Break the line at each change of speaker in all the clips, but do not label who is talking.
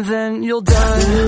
and then you'll die.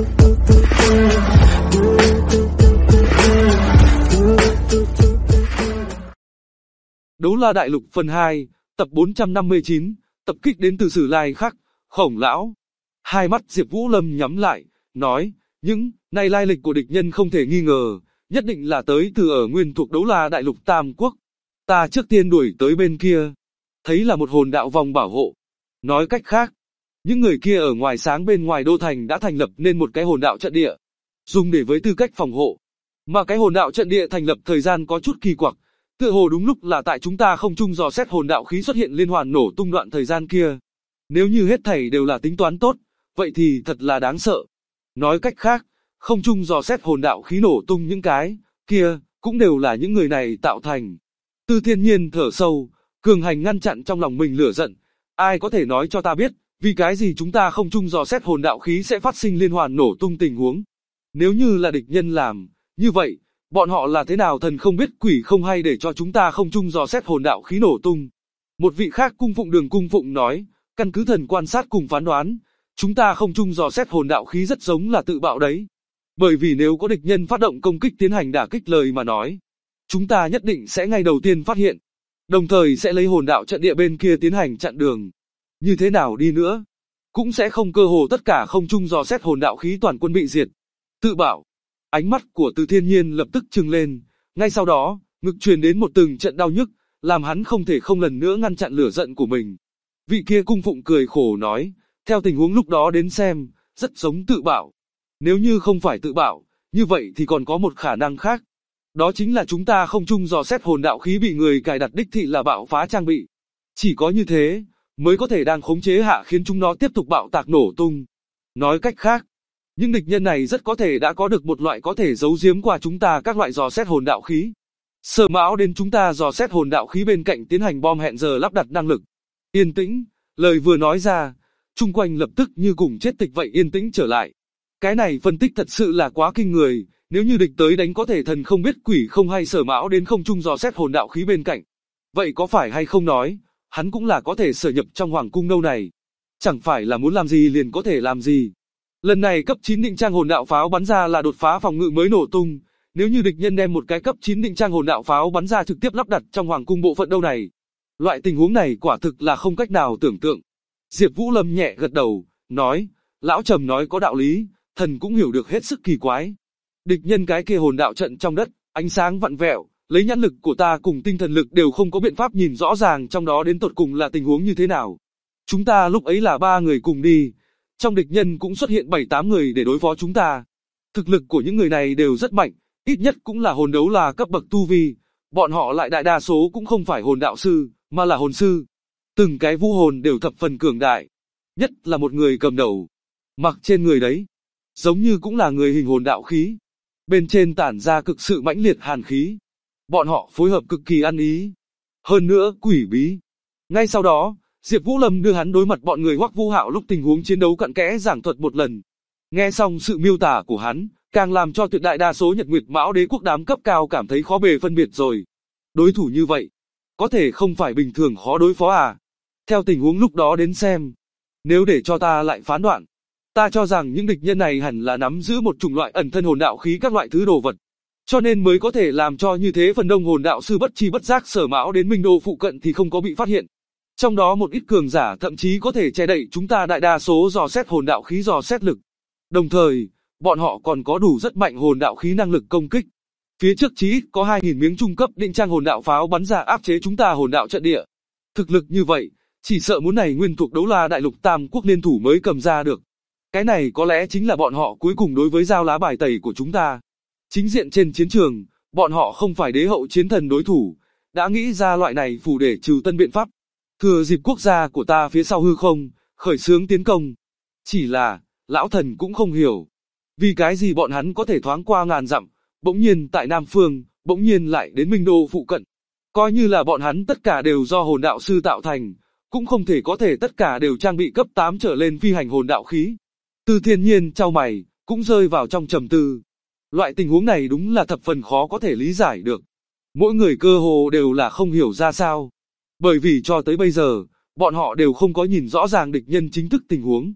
Đấu La Đại Lục phần 2, tập 459, tập kích đến từ Sử Lai Khắc, Khổng Lão. Hai mắt Diệp Vũ Lâm nhắm lại, nói, những này lai lịch của địch nhân không thể nghi ngờ, nhất định là tới từ ở nguyên thuộc Đấu La Đại Lục Tam Quốc. Ta trước tiên đuổi tới bên kia, thấy là một hồn đạo vòng bảo hộ. Nói cách khác, những người kia ở ngoài sáng bên ngoài đô thành đã thành lập nên một cái hồn đạo trận địa, dùng để với tư cách phòng hộ. Mà cái hồn đạo trận địa thành lập thời gian có chút kỳ quặc, tựa hồ đúng lúc là tại chúng ta không trung dò xét hồn đạo khí xuất hiện liên hoàn nổ tung đoạn thời gian kia. Nếu như hết thảy đều là tính toán tốt, vậy thì thật là đáng sợ. Nói cách khác, không trung dò xét hồn đạo khí nổ tung những cái kia, cũng đều là những người này tạo thành. Tư Thiên Nhiên thở sâu, cường hành ngăn chặn trong lòng mình lửa giận. Ai có thể nói cho ta biết, vì cái gì chúng ta không trung dò xét hồn đạo khí sẽ phát sinh liên hoàn nổ tung tình huống? Nếu như là địch nhân làm, như vậy, bọn họ là thế nào thần không biết quỷ không hay để cho chúng ta không trung dò xét hồn đạo khí nổ tung? Một vị khác cung phụng Đường cung phụng nói, căn cứ thần quan sát cùng phán đoán, chúng ta không trung dò xét hồn đạo khí rất giống là tự bạo đấy. Bởi vì nếu có địch nhân phát động công kích tiến hành đả kích lời mà nói, chúng ta nhất định sẽ ngay đầu tiên phát hiện, đồng thời sẽ lấy hồn đạo trận địa bên kia tiến hành chặn đường. Như thế nào đi nữa, cũng sẽ không cơ hồ tất cả không trung dò xét hồn đạo khí toàn quân bị diệt. Tự bạo. Ánh mắt của Từ Thiên Nhiên lập tức trừng lên, ngay sau đó, ngực truyền đến một từng trận đau nhức, làm hắn không thể không lần nữa ngăn chặn lửa giận của mình. Vị kia cung phụng cười khổ nói, theo tình huống lúc đó đến xem, rất giống tự bạo. Nếu như không phải tự bạo, như vậy thì còn có một khả năng khác. Đó chính là chúng ta không trung dò xét hồn đạo khí bị người cài đặt đích thị là bạo phá trang bị. Chỉ có như thế, mới có thể đang khống chế hạ khiến chúng nó tiếp tục bạo tạc nổ tung. Nói cách khác, những địch nhân này rất có thể đã có được một loại có thể giấu giếm qua chúng ta các loại dò xét hồn đạo khí. Sở mão đến chúng ta dò xét hồn đạo khí bên cạnh tiến hành bom hẹn giờ lắp đặt năng lực. Yên tĩnh, lời vừa nói ra, chung quanh lập tức như cùng chết tịch vậy yên tĩnh trở lại. Cái này phân tích thật sự là quá kinh người, nếu như địch tới đánh có thể thần không biết quỷ không hay Sở mão đến không trung dò xét hồn đạo khí bên cạnh. Vậy có phải hay không nói, hắn cũng là có thể sở nhập trong hoàng cung đâu này. Chẳng phải là muốn làm gì liền có thể làm gì. Lần này cấp 9 định trang hồn đạo pháo bắn ra là đột phá phòng ngự mới nổ tung, nếu như địch nhân đem một cái cấp 9 định trang hồn đạo pháo bắn ra trực tiếp lắp đặt trong hoàng cung bộ phận đâu này. Loại tình huống này quả thực là không cách nào tưởng tượng. Diệp Vũ Lâm nhẹ gật đầu, nói, lão Trầm nói có đạo lý, thần cũng hiểu được hết sức kỳ quái. Địch nhân cái kia hồn đạo trận trong đất, ánh sáng vặn vẹo, lấy nhãn lực của ta cùng tinh thần lực đều không có biện pháp nhìn rõ ràng trong đó đến tột cùng là tình huống như thế nào. Chúng ta lúc ấy là 3 người cùng đi, trong địch nhân cũng xuất hiện 7-8 người để đối phó chúng ta. Thực lực của những người này đều rất mạnh, ít nhất cũng là hồn đấu là cấp bậc tu vi, bọn họ lại đại đa số cũng không phải hồn đạo sư, mà là hồn sư. Từng cái vũ hồn đều thập phần cường đại, nhất là một người cầm đầu, mặc trên người đấy, giống như cũng là người hình hồn đạo khí, bên trên tản ra cực sự mãnh liệt hàn khí. Bọn họ phối hợp cực kỳ ăn ý, hơn nữa quỷ bí. Ngay sau đó, Diệp Vũ Lâm đưa hắn đối mặt bọn người Hoắc Vũ Hạo lúc tình huống chiến đấu cặn kẽ giảng thuật một lần. Nghe xong sự miêu tả của hắn, càng làm cho tuyệt đại đa số Nhật Nguyệt Mão Đế quốc đám cấp cao cảm thấy khó bề phân biệt rồi. Đối thủ như vậy, có thể không phải bình thường khó đối phó à? Theo tình huống lúc đó đến xem, nếu để cho ta lại phán đoạn, ta cho rằng những địch nhân này hẳn là nắm giữ một chủng loại ẩn thân hồn đạo khí các loại thứ đồ vật, cho nên mới có thể làm cho như thế phần đông hồn đạo sư bất chi bất giác Sở mão đến Minh Đô phụ cận thì không có bị phát hiện. Trong đó một ít cường giả thậm chí có thể che đậy chúng ta đại đa số dò xét hồn đạo khí dò xét lực. Đồng thời, bọn họ còn có đủ rất mạnh hồn đạo khí năng lực công kích. Phía trước chí ít có 2.000 miếng trung cấp định trang hồn đạo pháo bắn ra áp chế chúng ta hồn đạo trận địa. Thực lực như vậy, chỉ sợ muốn này nguyên thuộc Đấu La Đại Lục Tam Quốc liên thủ mới cầm ra được. Cái này có lẽ chính là bọn họ cuối cùng đối với giao lá bài tẩy của chúng ta. Chính diện trên chiến trường, bọn họ không phải đế hậu chiến thần đối thủ, đã nghĩ ra loại này phù để trừ tân biện pháp. Thừa dịp quốc gia của ta phía sau hư không, khởi xướng tiến công. Chỉ là, lão thần cũng không hiểu. Vì cái gì bọn hắn có thể thoáng qua ngàn dặm, bỗng nhiên tại Nam Phương, bỗng nhiên lại đến Minh Đô phụ cận. Coi như là bọn hắn tất cả đều do hồn đạo sư tạo thành, cũng không thể có thể tất cả đều trang bị cấp 8 trở lên phi hành hồn đạo khí. Từ Thiên Nhiên chau mày, cũng rơi vào trong trầm tư. Loại tình huống này đúng là thập phần khó có thể lý giải được. Mỗi người cơ hồ đều là không hiểu ra sao. Bởi vì cho tới bây giờ, bọn họ đều không có nhìn rõ ràng địch nhân chính thức tình huống.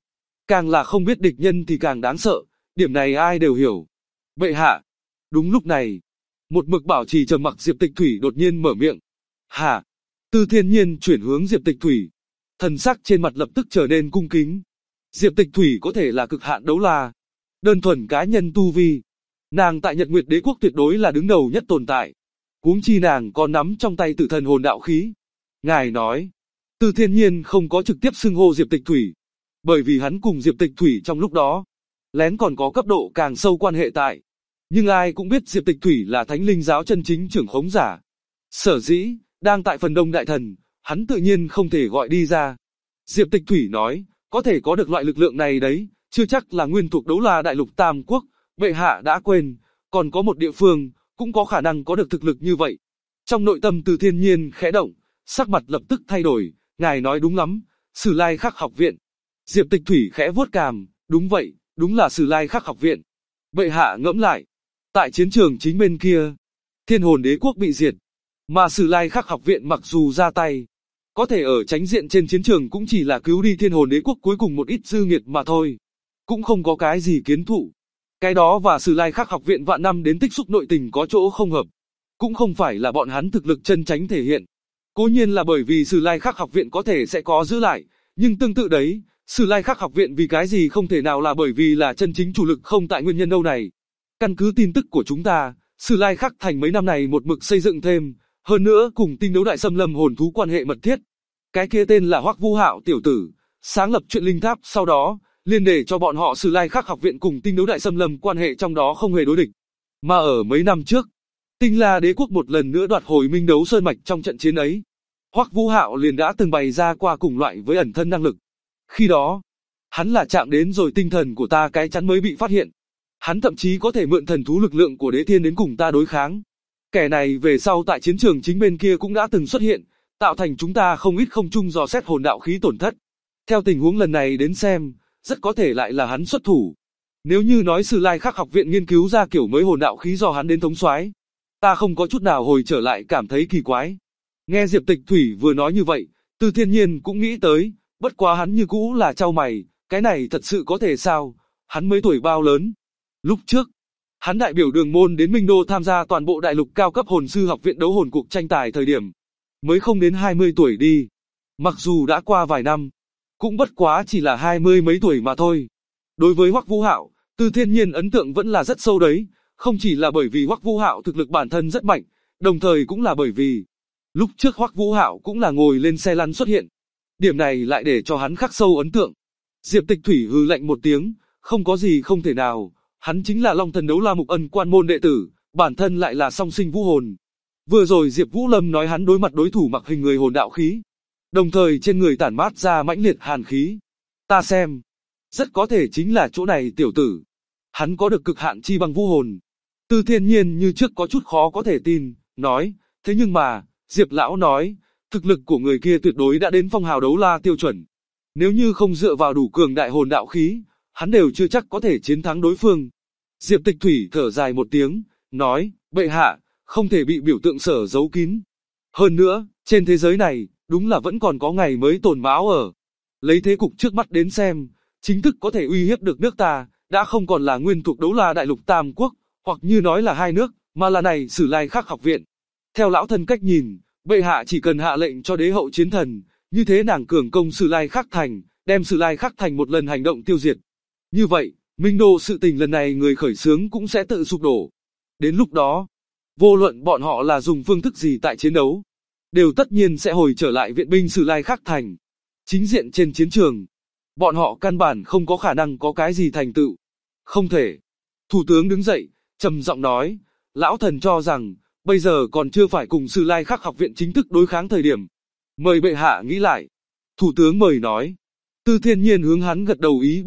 Càng là không biết địch nhân thì càng đáng sợ, điểm này ai đều hiểu. Bệ hạ. Đúng lúc này, một mực bảo trì trầm mặc Diệp Tịch Thủy đột nhiên mở miệng. Hả? Tư Thiên Nhiên chuyển hướng Diệp Tịch Thủy. Thần sắc trên mặt lập tức trở nên cung kính. Diệp Tịch Thủy có thể là cực hạn đấu la. Đơn thuần cá nhân tu vi. Nàng tại Nhật Nguyệt Đế Quốc tuyệt đối là đứng đầu nhất tồn tại. Huống chi nàng còn nắm trong tay Tử Thần Hồn Đạo Khí. Ngài nói, Tư Thiên Nhiên không có trực tiếp xưng hô Diệp Tịch Thủy. Bởi vì hắn cùng Diệp Tịch Thủy trong lúc đó, lén còn có cấp độ càng sâu quan hệ tại. Nhưng ai cũng biết Diệp Tịch Thủy là Thánh Linh giáo chân chính trưởng khống giả. Sở dĩ, đang tại phần đông đại thần, hắn tự nhiên không thể gọi đi ra. Diệp Tịch Thủy nói, có thể có được loại lực lượng này đấy, chưa chắc là nguyên thuộc đấu la đại lục Tam Quốc, bệ hạ đã quên, còn có một địa phương, cũng có khả năng có được thực lực như vậy. Trong nội tâm Từ Thiên Nhiên khẽ động, sắc mặt lập tức thay đổi, ngài nói đúng lắm, Sử Lai Khắc học viện. Diệp Tịch Thủy khẽ vuốt cằm, đúng vậy, đúng là Sử Lai Khắc học viện. Bệ hạ ngẫm lại, tại chiến trường chính bên kia, Thiên Hồn Đế Quốc bị diệt, mà Sử Lai Khắc học viện mặc dù ra tay, có thể ở tránh diện trên chiến trường cũng chỉ là cứu đi Thiên Hồn Đế Quốc cuối cùng một ít dư nghiệt mà thôi, cũng không có cái gì kiến thụ. Cái đó và Sử Lai Khắc học viện vạn năm đến tích xúc nội tình có chỗ không hợp, cũng không phải là bọn hắn thực lực chân chánh thể hiện. Cố nhiên là bởi vì Sử Lai Khắc học viện có thể sẽ có giữ lại, nhưng tương tự đấy, Sử Lai Khắc học viện vì cái gì không thể nào là bởi vì là chân chính chủ lực không tại nguyên nhân đâu này. Căn cứ tin tức của chúng ta, Sử Lai Khắc thành mấy năm này một mực xây dựng thêm, hơn nữa cùng Tinh Đấu Đại Xâm Lâm hồn thú quan hệ mật thiết. Cái kia tên là Hoắc Vũ Hạo tiểu tử, sáng lập chuyện linh tháp, sau đó liên để cho bọn họ Sử Lai Khắc học viện cùng Tinh Đấu Đại Xâm Lâm quan hệ trong đó không hề đối địch. Mà ở mấy năm trước, Tinh La Đế Quốc một lần nữa đoạt hồi Minh Đấu Sơn mạch trong trận chiến ấy, Hoắc Vũ Hạo liền đã từng bày ra qua cùng loại với ẩn thân năng lực. Khi đó, hắn là chạm đến rồi tinh thần của ta cái chắn mới bị phát hiện. Hắn thậm chí có thể mượn thần thú lực lượng của Đế Thiên đến cùng ta đối kháng. Kẻ này về sau tại chiến trường chính bên kia cũng đã từng xuất hiện, tạo thành chúng ta không ít không chung dò xét hồn đạo khí tổn thất. Theo tình huống lần này đến xem, rất có thể lại là hắn xuất thủ. Nếu như nói Sử Lai Khắc học viện nghiên cứu ra kiểu mới hồn đạo khí do hắn đến thống soái, ta không có chút nào hồi trở lại cảm thấy kỳ quái. Nghe Diệp Tịch Thủy vừa nói như vậy, Từ Thiên Nhiên cũng nghĩ tới, bất quá hắn như cũ là chau mày, cái này thật sự có thể sao, hắn mới tuổi bao lớn. Lúc trước, hắn đại biểu Đường Môn đến Minh Đô tham gia toàn bộ đại lục cao cấp hồn sư học viện đấu hồn cuộc tranh tài thời điểm, mới không đến 20 tuổi đi. Mặc dù đã qua vài năm, cũng bất quá chỉ là 20 mấy tuổi mà thôi. Đối với Hoắc Vũ Hạo, Từ Thiên Nhiên ấn tượng vẫn là rất sâu đấy, không chỉ là bởi vì Hoắc Vũ Hạo thực lực bản thân rất mạnh, đồng thời cũng là bởi vì lúc trước Hoắc Vũ Hạo cũng là ngồi lên xe lăn xuất hiện. Điểm này lại để cho hắn khắc sâu ấn tượng. Diệp Tịch Thủy hừ lạnh một tiếng, không có gì không thể nào, hắn chính là Long Thần Đấu La Mục Ân quan môn đệ tử, bản thân lại là song sinh vũ hồn. Vừa rồi Diệp Vũ Lâm nói hắn đối mặt đối thủ mặc hình người hồn đạo khí, đồng thời trên người tản mát ra mãnh liệt hàn khí. Ta xem, rất có thể chính là chỗ này tiểu tử. Hắn có được cực hạn chi bằng vũ hồn. Từ Thiên Nhiên như trước có chút khó có thể tin, nói, thế nhưng mà, Diệp lão nói, thực lực của người kia tuyệt đối đã đến phong hào đấu la tiêu chuẩn. Nếu như không dựa vào đủ cường đại hồn đạo khí, hắn đều chưa chắc có thể chiến thắng đối phương. Diệp Tịch Thủy thở dài một tiếng, nói, bệ hạ, không thể bị biểu tượng sở giấu kín. Hơn nữa, trên thế giới này, đúng là vẫn còn có ngày mới tồn mão ở. Lấy thế cục trước mắt đến xem, chính thức có thể uy hiếp được nước ta, đã không còn là nguyên thuộc đấu la đại lục Tam Quốc, hoặc như nói là hai nước, mà là này Sử Lai Khắc học viện. Theo lão thân cách nhìn, bệ hạ chỉ cần hạ lệnh cho đế hậu chiến thần, như thế nàng cường công Sử Lai Khắc thành, đem Sử Lai Khắc thành một lần hành động tiêu diệt. Như vậy, Minh Đô sự tình lần này người khởi xướng cũng sẽ tự sụp đổ. Đến lúc đó, vô luận bọn họ là dùng phương thức gì tại chiến đấu, đều tất nhiên sẽ hồi trở lại viện binh Sử Lai Khắc thành. Chính diện trên chiến trường, bọn họ căn bản không có khả năng có cái gì thành tựu. Không thể. Thủ tướng đứng dậy, trầm giọng nói, lão thần cho rằng, bây giờ còn chưa phải cùng Sử Lai Khắc học viện chính thức đối kháng thời điểm. Mời bệ hạ nghĩ lại. Thủ tướng mời nói. Từ Thiên Nhiên hướng hắn gật đầu ý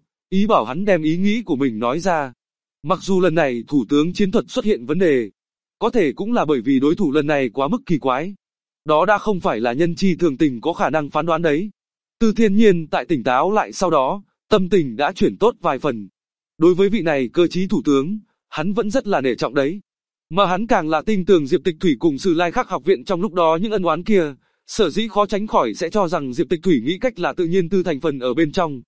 bảo hắn đem ý nghĩ của mình nói ra. Mặc dù lần này thủ tướng chiến thuật xuất hiện vấn đề, có thể cũng là bởi vì đối thủ lần này quá mức kỳ quái. Đó đã không phải là nhân chi thường tình có khả năng phán đoán đấy. Từ Thiên Nhiên tại tỉnh táo lại sau đó, tâm tình đã chuyển tốt vài phần. Đối với vị này cơ trí thủ tướng, hắn vẫn rất là nể trọng đấy. Mà hắn càng là tin tưởng Diệp Tịch Thủy cùng Sử Lai Khắc học viện trong lúc đó những ân oán kia, sở dĩ khó tránh khỏi sẽ cho rằng Diệp Tịch Thủy nghĩ cách là tự nhiên tư thành phần ở bên trong.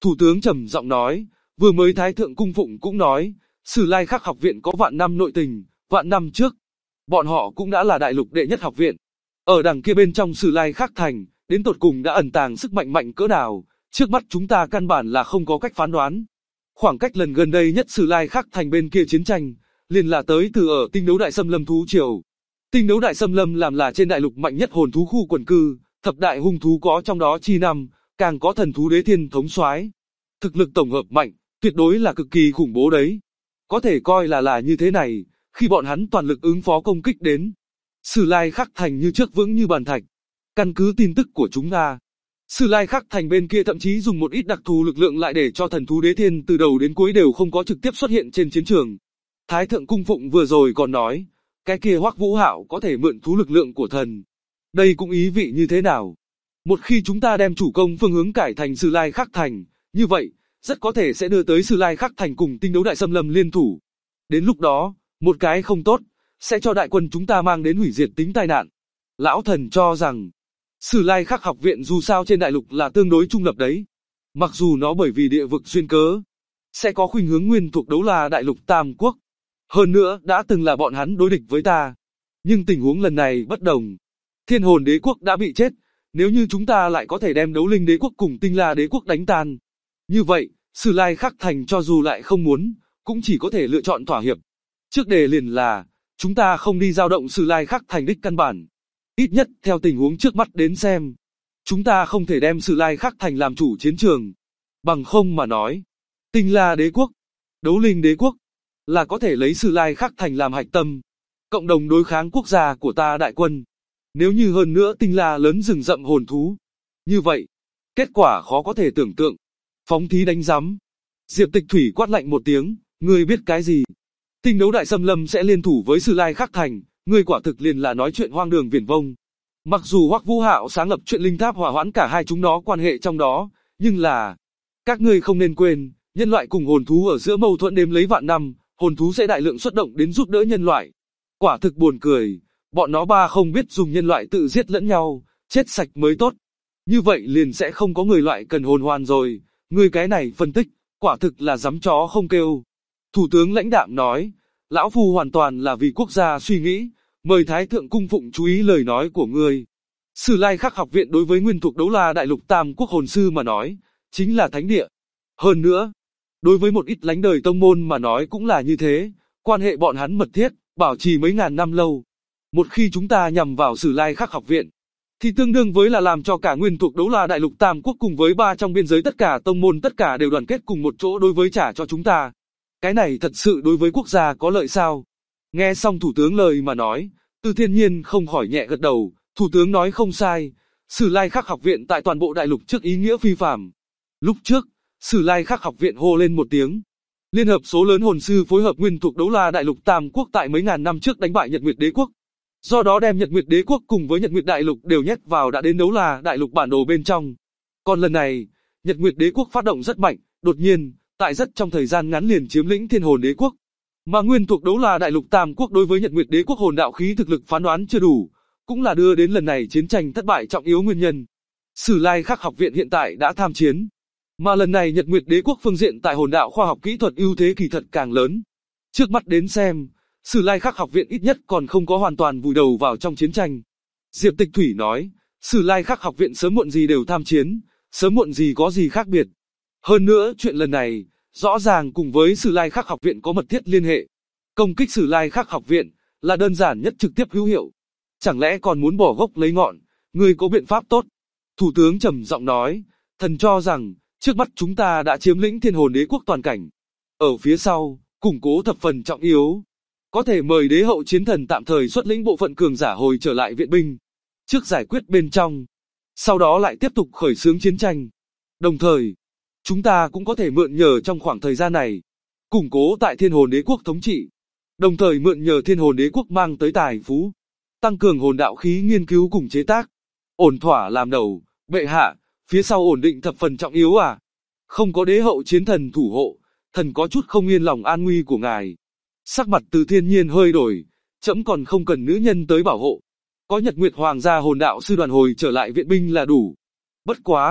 Thủ tướng trầm giọng nói, vừa mới Thái thượng cung phụng cũng nói, Sử Lai Khắc học viện có vạn năm nội tình, vạn năm trước, bọn họ cũng đã là đại lục đệ nhất học viện. Ở đằng kia bên trong Sử Lai Khắc thành, đến tột cùng đã ẩn tàng sức mạnh mạnh cỡ nào, trước mắt chúng ta căn bản là không có cách phán đoán. Khoảng cách lần gần đây nhất Sử Lai Khắc thành bên kia chiến tranh, liền là tới từ ở Tinh Đấu Đại Xâm Lâm thú triều. Tinh Đấu Đại Xâm Lâm làm là trên đại lục mạnh nhất hồn thú khu quần cư, thập đại hung thú có trong đó chi năm, càng có thần thú đế thiên thống soái. Thực lực tổng hợp mạnh, tuyệt đối là cực kỳ khủng bố đấy. Có thể coi là như thế này, khi bọn hắn toàn lực ứng phó công kích đến, Sử Lai Khắc thành như trước vững như bàn thạch. Căn cứ tin tức của chúng ta, Sử Lai Khắc thành bên kia thậm chí dùng một ít đặc thù lực lượng lại để cho thần thú đế thiên từ đầu đến cuối đều không có trực tiếp xuất hiện trên chiến trường. Thái thượng cung phụng vừa rồi còn nói, cái kia Hoắc Vũ Hạo có thể mượn thú lực lượng của thần. Đây cũng ý vị như thế nào? Một khi chúng ta đem chủ công phương hướng cải thành Sử Lai Khắc thành, như vậy, rất có thể sẽ đưa tới Sử Lai Khắc thành cùng Tinh Đấu Đại Xâm Lâm liên thủ. Đến lúc đó, một cái không tốt, sẽ cho đại quân chúng ta mang đến hủy diệt tính tai nạn. Lão thần cho rằng, Sử Lai Khắc học viện dù sao trên đại lục là tương đối trung lập đấy. Mặc dù nó bởi vì địa vực duyên cớ, sẽ có khuynh hướng nguyên thuộc Đấu La đại lục Tam Quốc. Hơn nữa, đã từng là bọn hắn đối địch với ta. Nhưng tình huống lần này bất đồng. Thiên Hồn Đế quốc đã bị chết, nếu như chúng ta lại có thể đem Đấu Linh Đế quốc cùng Tinh La Đế quốc đánh tan. Như vậy, Sử Lai Khắc thành cho dù lại không muốn, cũng chỉ có thể lựa chọn thỏa hiệp. Trước đề liền là, chúng ta không đi dao động Sử Lai Khắc thành đích căn bản. Ít nhất theo tình huống trước mắt đến xem, chúng ta không thể đem Sử Lai Khắc thành làm chủ chiến trường. Bằng không mà nói, Tinh La Đế quốc, Đấu Linh Đế quốc, là có thể lấy Sử Lai Khắc thành làm hạch tâm, cộng đồng đối kháng quốc gia của ta đại quân. Nếu như hơn nữa Tinh La lớn rừng rậm hồn thú, như vậy, kết quả khó có thể tưởng tượng. Phóng thí đánh giám. Diệp Tịch Thủy quát lạnh một tiếng, ngươi biết cái gì? Tinh Đấu Đại Xâm Lâm sẽ liên thủ với Sử Lai Khắc thành, ngươi quả thực liền là nói chuyện hoang đường viển vông. Mặc dù Hoắc Vũ Hạo sáng lập chuyện linh tháp hòa hoãn cả hai chúng nó quan hệ trong đó, nhưng là, các ngươi không nên quên, nhân loại cùng hồn thú ở giữa mâu thuẫn đếm lấy vạn năm, hồn thú sẽ đại lượng xuất động đến giúp đỡ nhân loại. Quả thực buồn cười, bọn nó ba không biết dùng nhân loại tự giết lẫn nhau, chết sạch mới tốt. Như vậy liền sẽ không có người loại cần hồn hoàn rồi, ngươi cái này phân tích, quả thực là giấm chó không kêu. Thủ tướng lãnh đạm nói, lão phu hoàn toàn là vì quốc gia suy nghĩ, mời Thái thượng cung phụng chú ý lời nói của ngươi. Sử Lai Khắc học viện đối với nguyên thuộc Đấu La đại lục Tam Quốc hồn sư mà nói, chính là thánh địa. Hơn nữa, đối với một ít lánh đời tông môn mà nói cũng là như thế, quan hệ bọn hắn mật thiết, bảo trì mấy ngàn năm lâu. Một khi chúng ta nhằm vào Sử Lai Khắc học viện, thì tương đương với là làm cho cả nguyên thuộc Đấu La đại lục Tam Quốc cùng với ba trong biên giới tất cả tông môn tất cả đều đoàn kết cùng một chỗ đối với trả cho chúng ta. Cái này thật sự đối với quốc gia có lợi sao? Nghe xong thủ tướng lời mà nói, Từ Thiên Nhiên không khỏi nhẹ gật đầu, thủ tướng nói không sai, Sử Lai Khắc học viện tại toàn bộ đại lục trước ý nghĩa phi phàm. Lúc trước, Sử Lai Khắc học viện hô lên một tiếng, liên hợp số lớn hồn sư phối hợp nguyên thuộc Đấu La đại lục Tam Quốc tại mấy ngàn năm trước đánh bại Nhật Nguyệt Đế quốc. Do đó đem Nhật Nguyệt Đế quốc cùng với Nhật Nguyệt đại lục đều nhét vào đã đến Đấu La đại lục bản đồ bên trong. Còn lần này, Nhật Nguyệt Đế quốc phát động rất mạnh, đột nhiên, tại rất trong thời gian ngắn liền chiếm lĩnh Thiên Hồn Đế quốc. Mà nguyên thuộc Đấu La đại lục Tam Quốc đối với Nhật Nguyệt Đế quốc hồn đạo khí thực lực phán đoán chưa đủ, cũng là đưa đến lần này chiến tranh thất bại trọng yếu nguyên nhân. Sử Lai Khắc học viện hiện tại đã tham chiến, mà lần này Nhật Nguyệt Đế quốc phương diện tại hồn đạo khoa học kỹ thuật ưu thế kỳ thật càng lớn. Trước mắt đến xem, Sử Lai Khắc học viện ít nhất còn không có hoàn toàn vùi đầu vào trong chiến tranh. Diệp Tịch Thủy nói, Sử Lai Khắc học viện sớm muộn gì đều tham chiến, sớm muộn gì có gì khác biệt. Hơn nữa chuyện lần này, rõ ràng cùng với Sử Lai Khắc học viện có mật thiết liên hệ. Công kích Sử Lai Khắc học viện là đơn giản nhất trực tiếp hữu hiệu. Chẳng lẽ còn muốn bỏ gốc lấy ngọn, ngươi có biện pháp tốt? Thủ tướng trầm giọng nói, thần cho rằng, trước mắt chúng ta đã chiếm lĩnh Thiên Hồn Đế quốc toàn cảnh. Ở phía sau, củng cố thập phần trọng yếu. Có thể mời đế hậu chiến thần tạm thời xuất lĩnh bộ phận cường giả hồi trở lại viện binh. Trước giải quyết bên trong, sau đó lại tiếp tục khởi xướng chiến tranh. Đồng thời, chúng ta cũng có thể mượn nhờ trong khoảng thời gian này, củng cố tại Thiên Hồn Đế quốc thống trị. Đồng thời mượn nhờ Thiên Hồn Đế quốc mang tới tài phú, tăng cường hồn đạo khí nghiên cứu cùng chế tác. Ổn thỏa làm đầu, bệ hạ, phía sau ổn định thập phần trọng yếu à. Không có đế hậu chiến thần thủ hộ, thần có chút không yên lòng an nguy của ngài. Sắc mặt Từ Thiên Nhiên hơi đổi, trẫm còn không cần nữ nhân tới bảo hộ. Có Nhật Nguyệt Hoàng gia hồn đạo sư đoàn hồi trở lại viện binh là đủ. Bất quá,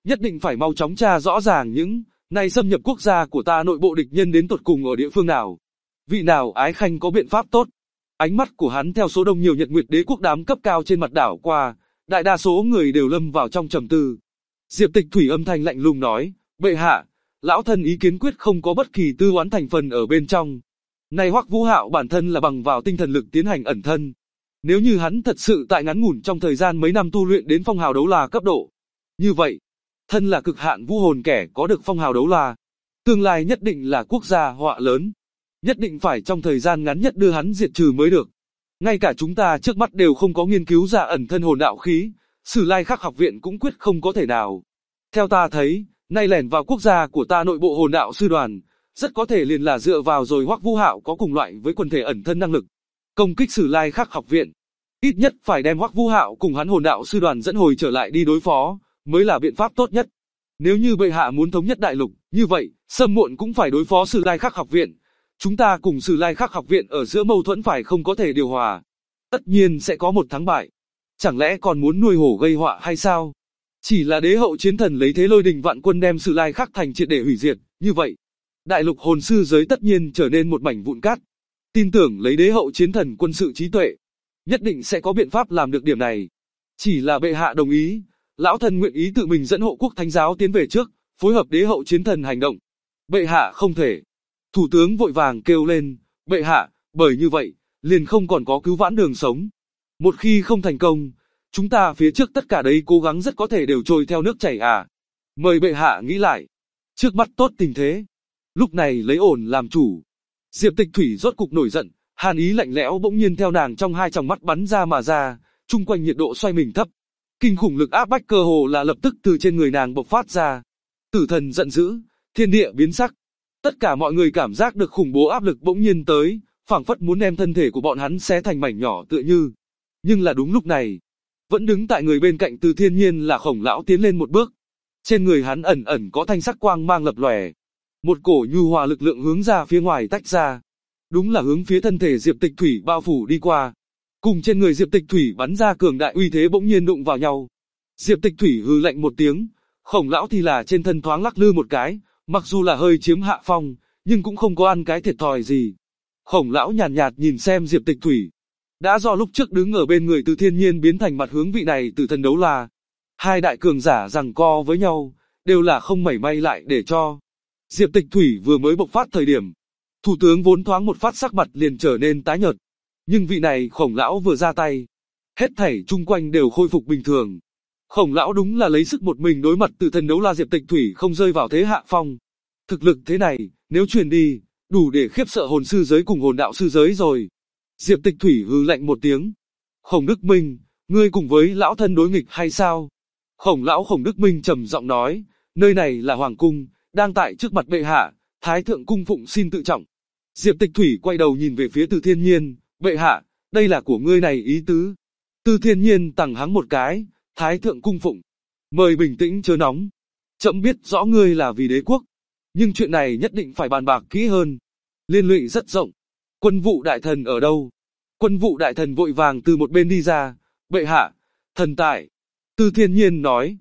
nhất định phải mau chóng tra rõ ràng những này xâm nhập quốc gia của ta nội bộ địch nhân đến tột cùng ở địa phương nào. Vị nào ái khanh có biện pháp tốt. Ánh mắt của hắn theo số đông nhiều Nhật Nguyệt Đế quốc đám cấp cao trên mặt đảo qua, đại đa số người đều lâm vào trong trầm tư. Diệp Tịch Thủy âm thanh lạnh lùng nói, bệ hạ, lão thân ý kiến quyết không có bất kỳ tư oán thành phần ở bên trong. Này Hoắc Vũ Hạo bản thân là bằng vào tinh thần lực tiến hành ẩn thân. Nếu như hắn thật sự tại ngắn ngủn trong thời gian mấy năm tu luyện đến phong hào đấu la cấp độ, như vậy, thân là cực hạn vũ hồn kẻ có được phong hào đấu la, tương lai nhất định là quốc gia họa lớn. Nhất định phải trong thời gian ngắn nhất đưa hắn diệt trừ mới được. Ngay cả chúng ta trước mắt đều không có nghiên cứu ra ẩn thân hồn đạo khí, Sử Lai Khắc học viện cũng quyết không có thể nào. Theo ta thấy, nay lẻn vào quốc gia của ta nội bộ hồn đạo sư đoàn, rất có thể liền là dựa vào rồi Hoắc Vũ Hạo có cùng loại với quần thể ẩn thân năng lực. Công kích Sử Lai Khắc học viện, ít nhất phải đem Hoắc Vũ Hạo cùng hắn hồn đạo sư đoàn dẫn hồi trở lại đi đối phó, mới là biện pháp tốt nhất. Nếu như bệ hạ muốn thống nhất đại lục, như vậy, sớm muộn cũng phải đối phó Sử Lai Khắc học viện. Chúng ta cùng Sử Lai Khắc học viện ở giữa mâu thuẫn phải không có thể điều hòa. Tất nhiên sẽ có một thắng bại. Chẳng lẽ còn muốn nuôi hổ gây họa hay sao? Chỉ là đế hậu chiến thần lấy thế lôi đình vạn quân đem Sử Lai Khắc thành triệt để hủy diệt, như vậy, đại lục hồn sư giới tất nhiên trở nên một mảnh vụn cát. Tin tưởng lấy đế hậu chiến thần quân sự trí tuệ, nhất định sẽ có biện pháp làm được điểm này. Chỉ là bệ hạ đồng ý, lão thân nguyện ý tự mình dẫn hộ quốc thánh giáo tiến về trước, phối hợp đế hậu chiến thần hành động. Bệ hạ không thể. Thủ tướng vội vàng kêu lên, bệ hạ, bởi như vậy, liền không còn có cứu vãn đường sống. Một khi không thành công, chúng ta phía trước tất cả đấy cố gắng rất có thể đều trôi theo nước chảy à. Mời bệ hạ nghĩ lại. Trước mắt tốt tình thế. Lúc này lấy ổn làm chủ. Diệp Tịch Thủy rốt cục nổi giận, hàn ý lạnh lẽo bỗng nhiên theo nàng trong hai tròng mắt bắn ra mà ra, chung quanh nhiệt độ xoay mình thấp. Kinh khủng lực áp bách cơ hồ là lập tức từ trên người nàng bộc phát ra. Tử thần giận dữ, thiên địa biến sắc. Tất cả mọi người cảm giác được khủng bố áp lực bỗng nhiên tới, phảng phất muốn đem thân thể của bọn hắn xé thành mảnh nhỏ tựa như. Nhưng là đúng lúc này, vẫn đứng tại người bên cạnh Từ Thiên Nhiên là Khổng lão tiến lên một bước. Trên người hắn ẩn ẩn có thanh sắc quang mang lập lòe. Một cổ nhu hòa lực lượng hướng ra phía ngoài tách ra. Đúng là hướng phía thân thể Diệp Tịch Thủy bao phủ đi qua. Cùng trên người Diệp Tịch Thủy bắn ra cường đại uy thế bỗng nhiên đụng vào nhau. Diệp Tịch Thủy hừ lạnh một tiếng, Khổng lão thì là trên thân thoáng lắc lư một cái, mặc dù là hơi chiếm hạ phong, nhưng cũng không có ăn cái thiệt thòi gì. Khổng lão nhàn nhạt nhìn xem Diệp Tịch Thủy. Đã do lúc trước đứng ở bên người Từ Thiên Nhiên biến thành mặt hướng vị này Tử thần đấu la. Hai đại cường giả giằng co với nhau, đều là không mảy may lại để cho. Diệp Tịch Thủy vừa mới bộc phát thời điểm, thủ tướng vốn thoáng một phát sắc mặt liền trở nên tái nhợt. Nhưng vị này Khổng lão vừa ra tay, hết thảy chung quanh đều khôi phục bình thường. Khổng lão đúng là lấy sức một mình đối mặt Tử thần đấu la Diệp Tịch Thủy không rơi vào thế hạ phong. Thực lực thế này, nếu truyền đi, đủ để khiếp sợ hồn sư giới cùng hồn đạo sư giới rồi. Diệp Tịch Thủy hừ lạnh một tiếng. Khổng Đức Minh, ngươi cùng với lão thân đối nghịch hay sao? Khổng lão Khổng Đức Minh trầm giọng nói, nơi này là hoàng cung, đang tại trước mặt bệ hạ, thái thượng cung phụng xin tự trọng. Diệp Tịch Thủy quay đầu nhìn về phía Từ Thiên Nhiên, bệ hạ, đây là của ngươi này ý tứ. Từ Thiên Nhiên tằng hắng một cái, thái thượng cung phụng. Mời bình tĩnh chớ nóng. Trẫm biết rõ ngươi là vì đế quốc, nhưng chuyện này nhất định phải bàn bạc kỹ hơn. Liên lụy rất rộng. Quân vụ đại thần ở đâu? Quân vụ đại thần vội vàng từ một bên đi ra, bệ hạ, thần tại. Từ Thiên Nhiên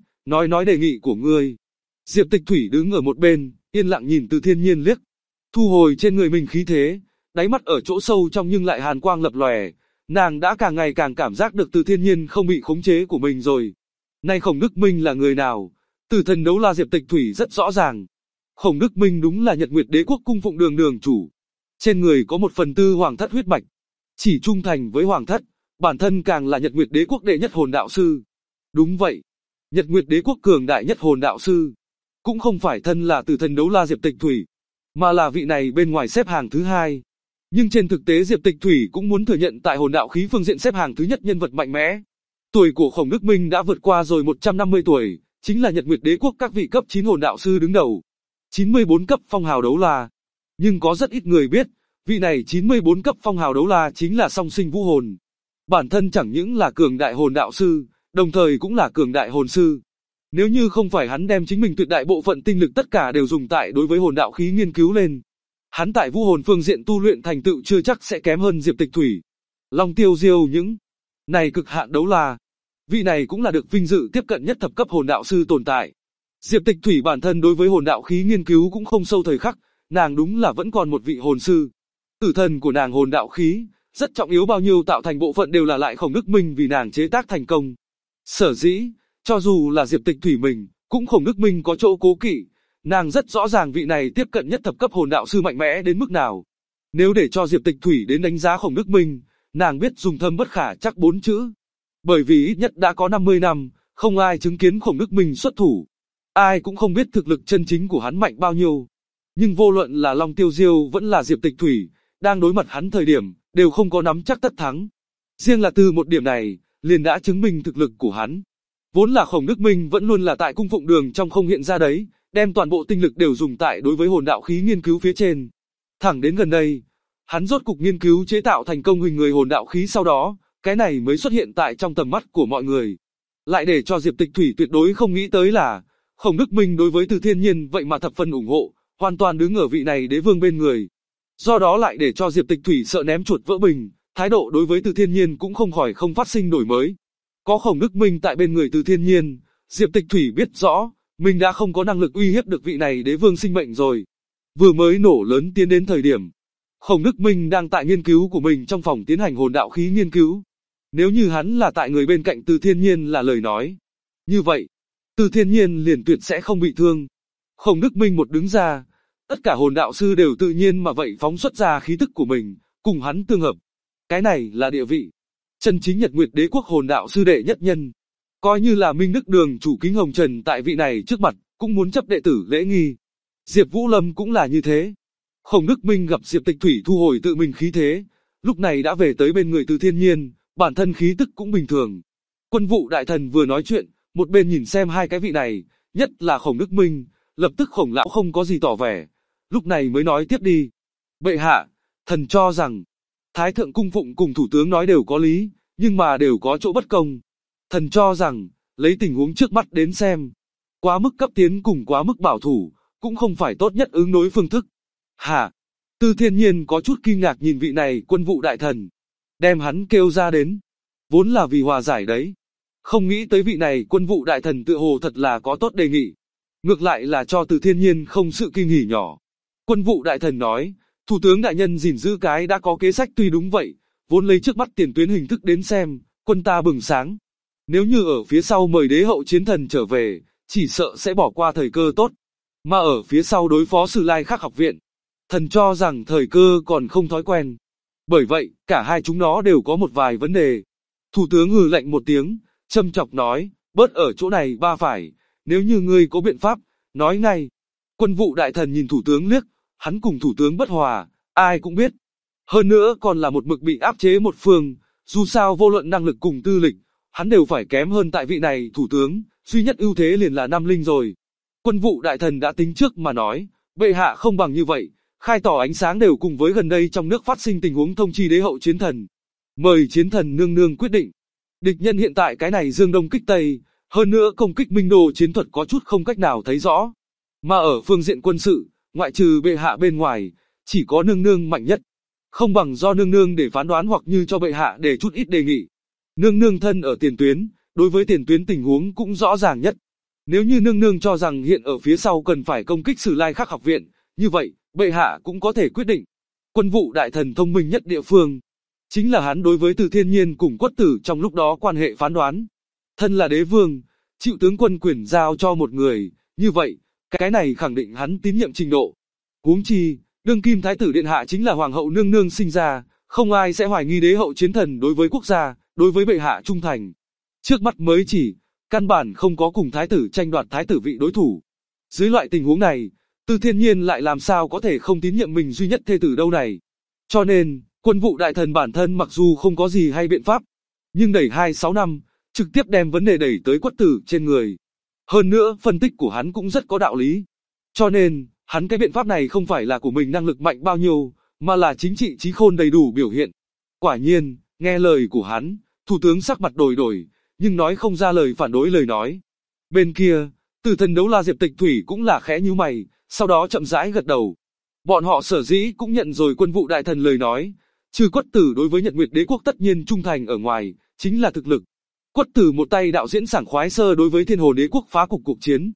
nói đề nghị của ngươi. Diệp Tịch Thủy đứng ở một bên, yên lặng nhìn Từ Thiên Nhiên liếc. Thu hồi trên người mình khí thế, đáy mắt ở chỗ sâu trong nhưng lại hàn quang lập lòe. Nàng đã càng ngày càng cảm giác được Từ Thiên Nhiên không bị khống chế của mình rồi. Nay Khổng Đức Minh là người nào? Tử thần đấu la Diệp Tịch Thủy rất rõ ràng. Khổng Đức Minh đúng là Nhật Nguyệt Đế quốc cung phụng đường chủ. Trên người có 1/4 hoàng thất huyết mạch. Chỉ trung thành với hoàng thất, bản thân càng là Nhật Nguyệt Đế quốc đệ nhất hồn đạo sư. Đúng vậy. Nhật Nguyệt Đế quốc cường đại nhất hồn đạo sư. Cũng không phải thân là Tử thần đấu la Diệp Tịch Thủy, mà là vị này bên ngoài xếp hàng thứ hai. Nhưng trên thực tế Diệp Tịch Thủy cũng muốn thừa nhận tại hồn đạo khí phương diện xếp hàng thứ nhất nhân vật mạnh mẽ. Tuổi của Khổng Đức Minh đã vượt qua rồi 150 tuổi, chính là Nhật Nguyệt Đế quốc các vị cấp 9 hồn đạo sư đứng đầu. 94 cấp phong hào đấu la. Nhưng có rất ít người biết, vị này 94 cấp phong hào đấu la chính là song sinh vũ hồn. Bản thân chẳng những là cường đại hồn đạo sư, đồng thời cũng là cường đại hồn sư. Nếu như không phải hắn đem chính mình tuyệt đại bộ phận tinh lực tất cả đều dùng tại đối với hồn đạo khí nghiên cứu lên, hắn tại vũ hồn phương diện tu luyện thành tựu chưa chắc sẽ kém hơn Diệp Tịch Thủy. Long Tiêu Diêu những này cực hạn đấu la, vị này cũng là được vinh dự tiếp cận nhất thập cấp hồn đạo sư tồn tại. Diệp Tịch Thủy bản thân đối với hồn đạo khí nghiên cứu cũng không sâu thời khắc, nàng đúng là vẫn còn một vị hồn sư. Tử thần của nàng hồn đạo khí, rất trọng yếu bao nhiêu tạo thành bộ phận đều là lại Khổng Đức Minh vì nàng chế tác thành công. Sở dĩ, cho dù là Diệp Tịch Thủy mình, cũng Khổng Đức Minh có chỗ cố kỵ, nàng rất rõ ràng vị này tiếp cận nhất thập cấp hồn đạo sư mạnh mẽ đến mức nào. Nếu để cho Diệp Tịch Thủy đến đánh giá Khổng Đức Minh, nàng biết dùng thâm bất khả chắc 4 chữ. Bởi vì ít nhất đã có 50 năm, không ai chứng kiến Khổng Đức Minh xuất thủ. Ai cũng không biết thực lực chân chính của hắn mạnh bao nhiêu. Nhưng vô luận là Long Tiêu Diêu vẫn là Diệp Tịch Thủy, đang đối mặt hắn thời điểm, đều không có nắm chắc tất thắng. Riêng là từ một điểm này, liền đã chứng minh thực lực của hắn. Vốn là Khổng Đức Minh vẫn luôn là tại cung phụng đường trong không hiện ra đấy, đem toàn bộ tinh lực đều dùng tại đối với hồn đạo khí nghiên cứu phía trên. Thẳng đến gần đây, hắn rốt cục nghiên cứu chế tạo thành công hình người hồn đạo khí sau đó, cái này mới xuất hiện tại trong tầm mắt của mọi người. Lại để cho Diệp Tịch Thủy tuyệt đối không nghĩ tới là, Khổng Đức Minh đối với Từ Thiên Nhiên vậy mà thập phần ủng hộ, hoàn toàn đứng ở vị này đế vương bên người. Do đó lại để cho Diệp Tịch Thủy sợ ném chuột vỡ bình, thái độ đối với Từ Thiên Nhiên cũng không khỏi không phát sinh đổi mới. Có Khổng Đức Minh tại bên người Từ Thiên Nhiên, Diệp Tịch Thủy biết rõ, mình đã không có năng lực uy hiếp được vị này đế vương sinh mệnh rồi. Vừa mới nổ lớn tiến đến thời điểm, Khổng Đức Minh đang tại nghiên cứu của mình trong phòng tiến hành hồn đạo khí nghiên cứu. Nếu như hắn là tại người bên cạnh Từ Thiên Nhiên là lời nói, như vậy, Từ Thiên Nhiên liền tuyệt sẽ không bị thương. Khổng Đức Minh một đứng ra, tất cả hồn đạo sư đều tự nhiên mà vậy phóng xuất ra khí tức của mình, cùng hắn tương hợp. Cái này là địa vị. Chân chính Nhật Nguyệt Đế quốc hồn đạo sư đệ nhất nhân. Coi như là Minh Đức Đường chủ Kính Hồng Trần tại vị này trước mặt, cũng muốn chấp đệ tử lễ nghi. Diệp Vũ Lâm cũng là như thế. Khổng Đức Minh gặp Diệp Tịch Thủy thu hồi tự mình khí thế, lúc này đã về tới bên người Từ Thiên Nhiên, bản thân khí tức cũng bình thường. Quân vụ đại thần vừa nói chuyện, một bên nhìn xem hai cái vị này, nhất là Khổng Đức Minh, lập tức Khổng lão không có gì tỏ vẻ, lúc này mới nói tiếp đi. Bệ hạ, thần cho rằng, Thái thượng cung phụng cùng thủ tướng nói đều có lý, nhưng mà đều có chỗ bất công. Thần cho rằng, lấy tình huống trước mắt đến xem, quá mức cấp tiến cùng quá mức bảo thủ, cũng không phải tốt nhất ứng đối phương thức. Hả? Từ Thiên Nhiên có chút kinh ngạc nhìn vị này quân vụ đại thần, đem hắn kêu ra đến, vốn là vì hòa giải đấy. Không nghĩ tới vị này quân vụ đại thần tựa hồ thật là có tốt đề nghị. Ngược lại là cho Từ Thiên Nhiên không sự kinh hỉ nhỏ. Quân vụ đại thần nói, thủ tướng đại nhân gìn giữ cái đã có kế sách tuy đúng vậy, vốn lấy trước mắt tiền tuyến hình thức đến xem, quân ta bừng sáng. Nếu như ở phía sau mời đế hậu chiến thần trở về, chỉ sợ sẽ bỏ qua thời cơ tốt. Mà ở phía sau đối phó Sử Lai Khắc học viện, thần cho rằng thời cơ còn không thói quen. Bởi vậy, cả hai chúng nó đều có một vài vấn đề. Thủ tướng hừ lạnh một tiếng, châm chọc nói, bớt ở chỗ này ba phải, nếu như ngươi có biện pháp, nói ngay. Quân vụ đại thần nhìn thủ tướng liếc, hắn cùng thủ tướng bất hòa, ai cũng biết. Hơn nữa còn là một mực bị áp chế một phương, dù sao vô luận năng lực cùng tư lịch, hắn đều phải kém hơn tại vị này thủ tướng, duy nhất ưu thế liền là Nam Linh rồi. Quân vụ đại thần đã tính trước mà nói, bệ hạ không bằng như vậy, khai tỏ ánh sáng đều cùng với gần đây trong nước phát sinh tình huống thông chi đế hậu chiến thần. Mời chiến thần nương nương quyết định. Địch nhân hiện tại cái này dương đông kích tây, hơn nữa công kích Minh Đô chiến thuật có chút không cách nào thấy rõ. Mà ở phương diện quân sự, ngoại trừ bệ hạ bên ngoài, chỉ có nương nương mạnh nhất. Không bằng do nương nương để phán đoán hoặc như cho bệ hạ để chút ít đề nghị. Nương nương thân ở tiền tuyến, đối với tiền tuyến tình huống cũng rõ ràng nhất. Nếu như nương nương cho rằng hiện ở phía sau cần phải công kích Sử Lai Khắc học viện, như vậy, bệ hạ cũng có thể quyết định. Quân vụ đại thần thông minh nhất địa phương, chính là hắn đối với Từ Thiên Nhiên cùng Quất Tử trong lúc đó quan hệ phán đoán. Thân là đế vương, chịu tướng quân quyền giao cho một người, như vậy, cái này khẳng định hắn tín nhiệm trình độ. Huống chi, đương kim thái tử điện hạ chính là hoàng hậu nương nương sinh ra, không ai sẽ hoài nghi đế hậu chiến thần đối với quốc gia, đối với bệ hạ trung thành. Trước mắt mới chỉ, căn bản không có cùng thái tử tranh đoạt thái tử vị đối thủ. Dưới loại tình huống này, Từ Thiên Nhiên lại làm sao có thể không tín nhiệm mình duy nhất thê tử đâu này. Cho nên, quân vụ đại thần bản thân mặc dù không có gì hay biện pháp, nhưng đẩy 26 năm, trực tiếp đem vấn đề đẩy tới Quất Tử trên người. Hơn nữa, phân tích của hắn cũng rất có đạo lý. Cho nên, hắn cái biện pháp này không phải là của mình năng lực mạnh bao nhiêu, mà là chính trị trí khôn đầy đủ biểu hiện. Quả nhiên, nghe lời của hắn, thủ tướng sắc mặt đổi đổi, nhưng nói không ra lời phản đối lời nói. Bên kia, Tử thần Đấu La Diệp Tịch Thủy cũng là khẽ nhíu mày, sau đó chậm rãi gật đầu. Bọn họ sở dĩ cũng nhận rồi quân vụ đại thần lời nói, trừ Quất Tử đối với Nhật Nguyệt Đế quốc tất nhiên trung thành ở ngoài, chính là thực lực. Quất Tử một tay đạo diễn sảng khoái sơ đối với Thiên Hồ Đế quốc phá cục cuộc chiến.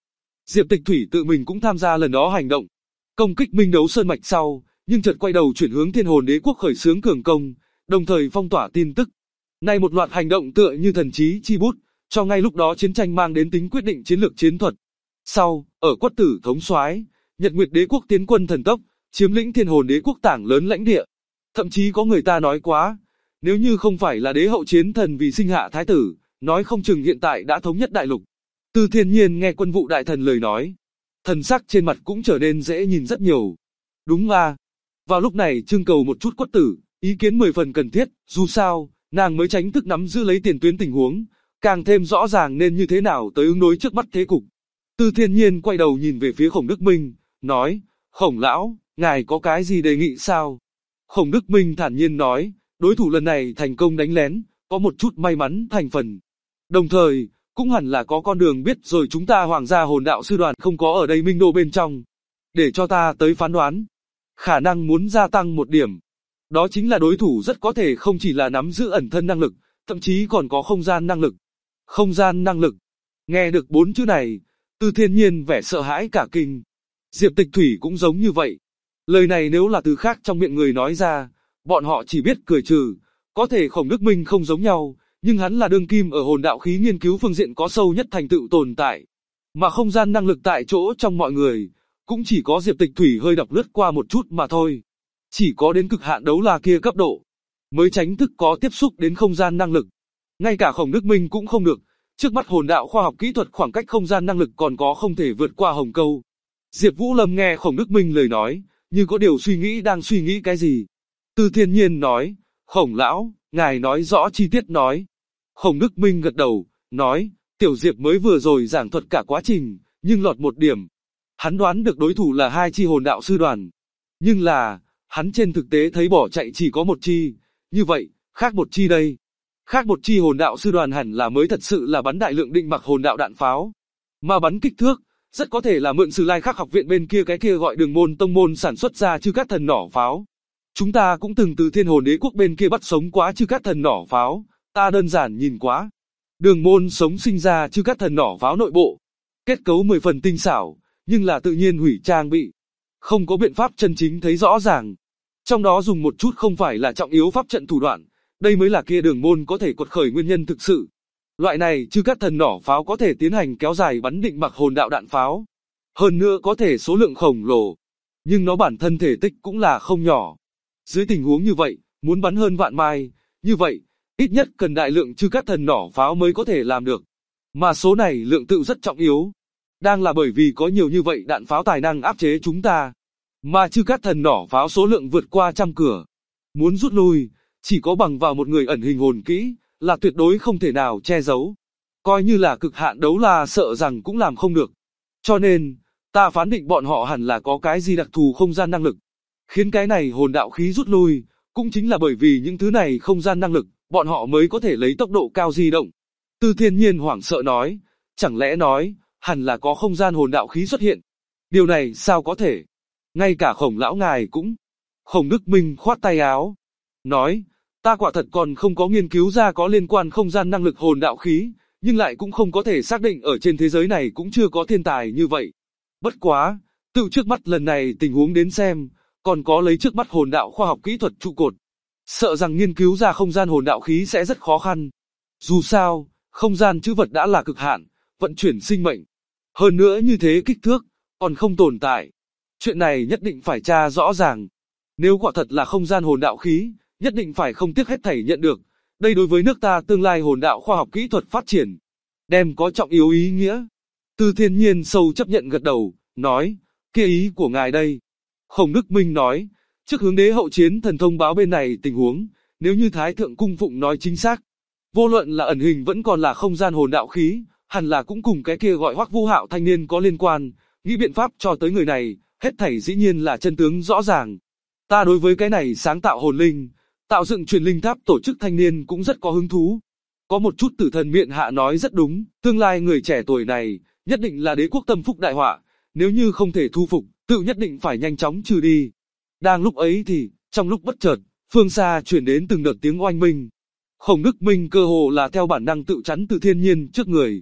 Diệp Tịch Thủy tự mình cũng tham gia lần đó hành động, công kích Minh Đấu Sơn mạch sau, nhưng chợt quay đầu chuyển hướng Thiên Hồn Đế quốc khởi xướng cường công, đồng thời phong tỏa tin tức. Này một loạt hành động tựa như thần chí chi bút, cho ngay lúc đó chiến tranh mang đến tính quyết định chiến lược chiến thuật. Sau, ở Quất Tử thống soái, Nhật Nguyệt Đế quốc tiến quân thần tốc, chiếm lĩnh Thiên Hồn Đế quốc tảng lớn lãnh địa. Thậm chí có người ta nói quá, nếu như không phải là đế hậu chiến thần vì sinh hạ thái tử, nói không chừng hiện tại đã thống nhất đại lục. Từ Thiên Nhiên nghe Quân vụ đại thần lời nói, thần sắc trên mặt cũng trở nên dễ nhìn rất nhiều. Đúng à, vào lúc này trưng cầu một chút Quất Tử, ý kiến 10 phần cần thiết, dù sao, nàng mới tránh thức nắm giữ lấy tiền tuyến tình huống, càng thêm rõ ràng nên như thế nào tới ứng đối trước mắt thế cục. Từ Thiên Nhiên quay đầu nhìn về phía Khổng Đức Minh, nói, Khổng lão, ngài có cái gì đề nghị sao? Khổng Đức Minh thản nhiên nói, đối thủ lần này thành công đánh lén, có một chút may mắn thành phần. Đồng thời, cũng hẳn là có con đường biết rồi chúng ta Hoàng gia Hồn Đạo sư đoàn không có ở đây Minh Đô bên trong. Để cho ta tới phán đoán, khả năng muốn gia tăng một điểm. Đó chính là đối thủ rất có thể không chỉ là nắm giữ ẩn thân năng lực, thậm chí còn có không gian năng lực. Không gian năng lực. Nghe được 4 chữ này, Từ Thiên Nhiên vẻ sợ hãi cả kinh. Diệp Tịch Thủy cũng giống như vậy. Lời này nếu là từ khác trong miệng người nói ra, bọn họ chỉ biết cười trừ. Có thể Khổng Đức Minh không giống nhau, nhưng hắn là đương kim ở hồn đạo khí nghiên cứu phương diện có sâu nhất thành tựu tồn tại. Mà không gian năng lực tại chỗ trong mọi người, cũng chỉ có Diệp Tịch Thủy hơi đọc lướt qua một chút mà thôi. Chỉ có đến cực hạn đấu la kia cấp độ, mới tránh thức có tiếp xúc đến không gian năng lực. Ngay cả Khổng Đức Minh cũng không được, trước mắt hồn đạo khoa học kỹ thuật khoảng cách không gian năng lực còn có không thể vượt qua hồng câu. Diệp Vũ Lâm nghe Khổng Đức Minh lời nói, như có điều suy nghĩ đang suy nghĩ cái gì. Từ Thiên Nhiên nói, Khổng lão, ngài nói rõ chi tiết nói. Khổng Đức Minh gật đầu, nói, Tiểu Diệp mới vừa rồi giảng thuật cả quá trình, nhưng lọt một điểm. Hắn đoán được đối thủ là 2 chi hồn đạo sư đoàn. Nhưng là, hắn trên thực tế thấy bỏ chạy chỉ có 1 chi. Như vậy, khác 1 chi đây. Khác 1 chi hồn đạo sư đoàn hẳn là mới thật sự là bắn đại lượng định mặc hồn đạo đạn pháo. Mà bắn kích thước, rất có thể là mượn Sử Lai Khắc học viện bên kia cái kia gọi Đường Môn tông môn sản xuất ra Chư Cát Thần nỏ pháo. Chúng ta cũng từng từ Thiên Hồn Đế quốc bên kia bắt sống quá Chư Cát Thần nỏ pháo, ta đơn giản nhìn quá. Đường Môn sống sinh ra Chư Cát Thần nỏ pháo nội bộ, kết cấu 10 phần tinh xảo, nhưng là tự nhiên hủy trang bị, không có biện pháp chân chính thấy rõ ràng. Trong đó dùng một chút không phải là trọng yếu pháp trận thủ đoạn, đây mới là kia Đường Môn có thể quật khởi nguyên nhân thực sự. Loại này Chư Cát Thần nỏ pháo có thể tiến hành kéo dài bắn định mặc hồn đạo đạn pháo. Hơn nữa có thể số lượng khổng lồ, nhưng nó bản thân thể tích cũng là không nhỏ. Dưới tình huống như vậy, muốn bắn hơn vạn mai, như vậy, ít nhất cần đại lượng Chư Cát Thần nỏ pháo mới có thể làm được. Mà số này lượng tự rất trọng yếu. Đang là bởi vì có nhiều như vậy đạn pháo tài năng áp chế chúng ta. Mà Chư Cát Thần nỏ pháo số lượng vượt qua 100 cửa. Muốn rút lui, chỉ có bằng vào một người ẩn hình hồn kỹ, là tuyệt đối không thể nào che giấu. Coi như là cực hạn đấu la sợ rằng cũng làm không được. Cho nên, ta phán định bọn họ hẳn là có cái gì đặc thù không gian năng lực. Khiến cái này hồn đạo khí rút lui, cũng chính là bởi vì những thứ này không gian năng lực, bọn họ mới có thể lấy tốc độ cao di động. Từ Thiên Nhiên hoảng sợ nói, chẳng lẽ nói, hẳn là có không gian hồn đạo khí xuất hiện. Điều này sao có thể? Ngay cả Khổng lão ngài cũng. Khổng Đức Minh khoát tay áo, nói, ta quả thật còn không có nghiên cứu ra có liên quan không gian năng lực hồn đạo khí, nhưng lại cũng không có thể xác định ở trên thế giới này cũng chưa có thiên tài như vậy. Bất quá, tự trước mắt lần này tình huống đến xem, còn có lấy trước mắt hồn đạo khoa học kỹ thuật trụ cột. Sợ rằng nghiên cứu ra không gian hồn đạo khí sẽ rất khó khăn. Dù sao, không gian chữ vật đã là cực hạn, vận chuyển sinh mệnh. Hơn nữa như thế kích thước, còn không tồn tại. Chuyện này nhất định phải tra rõ ràng. Nếu quả thật là không gian hồn đạo khí, nhất định phải không tiếc hết thảy nhận được. Đây đối với nước ta tương lai hồn đạo khoa học kỹ thuật phát triển, đem có trọng yếu ý nghĩa. Từ Thiên Nhiên sâu chấp nhận gật đầu, nói, kia ý của ngài đây. Khổng Đức Minh nói, trước hướng đế hậu chiến thần thông báo bên này tình huống, nếu như Thái Thượng Cung Phụng nói chính xác, vô luận là ẩn hình vẫn còn là không gian hồn đạo khí, hẳn là cũng cùng cái kia gọi Hoắc Vũ Hạo thanh niên có liên quan, nghĩ biện pháp cho tới người này, hết thảy dĩ nhiên là chân tướng rõ ràng. Ta đối với cái này sáng tạo hồn linh, tạo dựng truyền linh tháp tổ chức thanh niên cũng rất có hứng thú. Có một chút tử thần miện hạ nói rất đúng, tương lai người trẻ tuổi này, nhất định là đế quốc tâm phúc đại họa, nếu như không thể thu phục, tự nhất định phải nhanh chóng trừ đi. Đang lúc ấy thì, trong lúc bất chợt, phương xa truyền đến từng đợt tiếng oanh minh. Khổng Đức Minh cơ hồ là theo bản năng tự chắn Từ Thiên Nhiên trước người.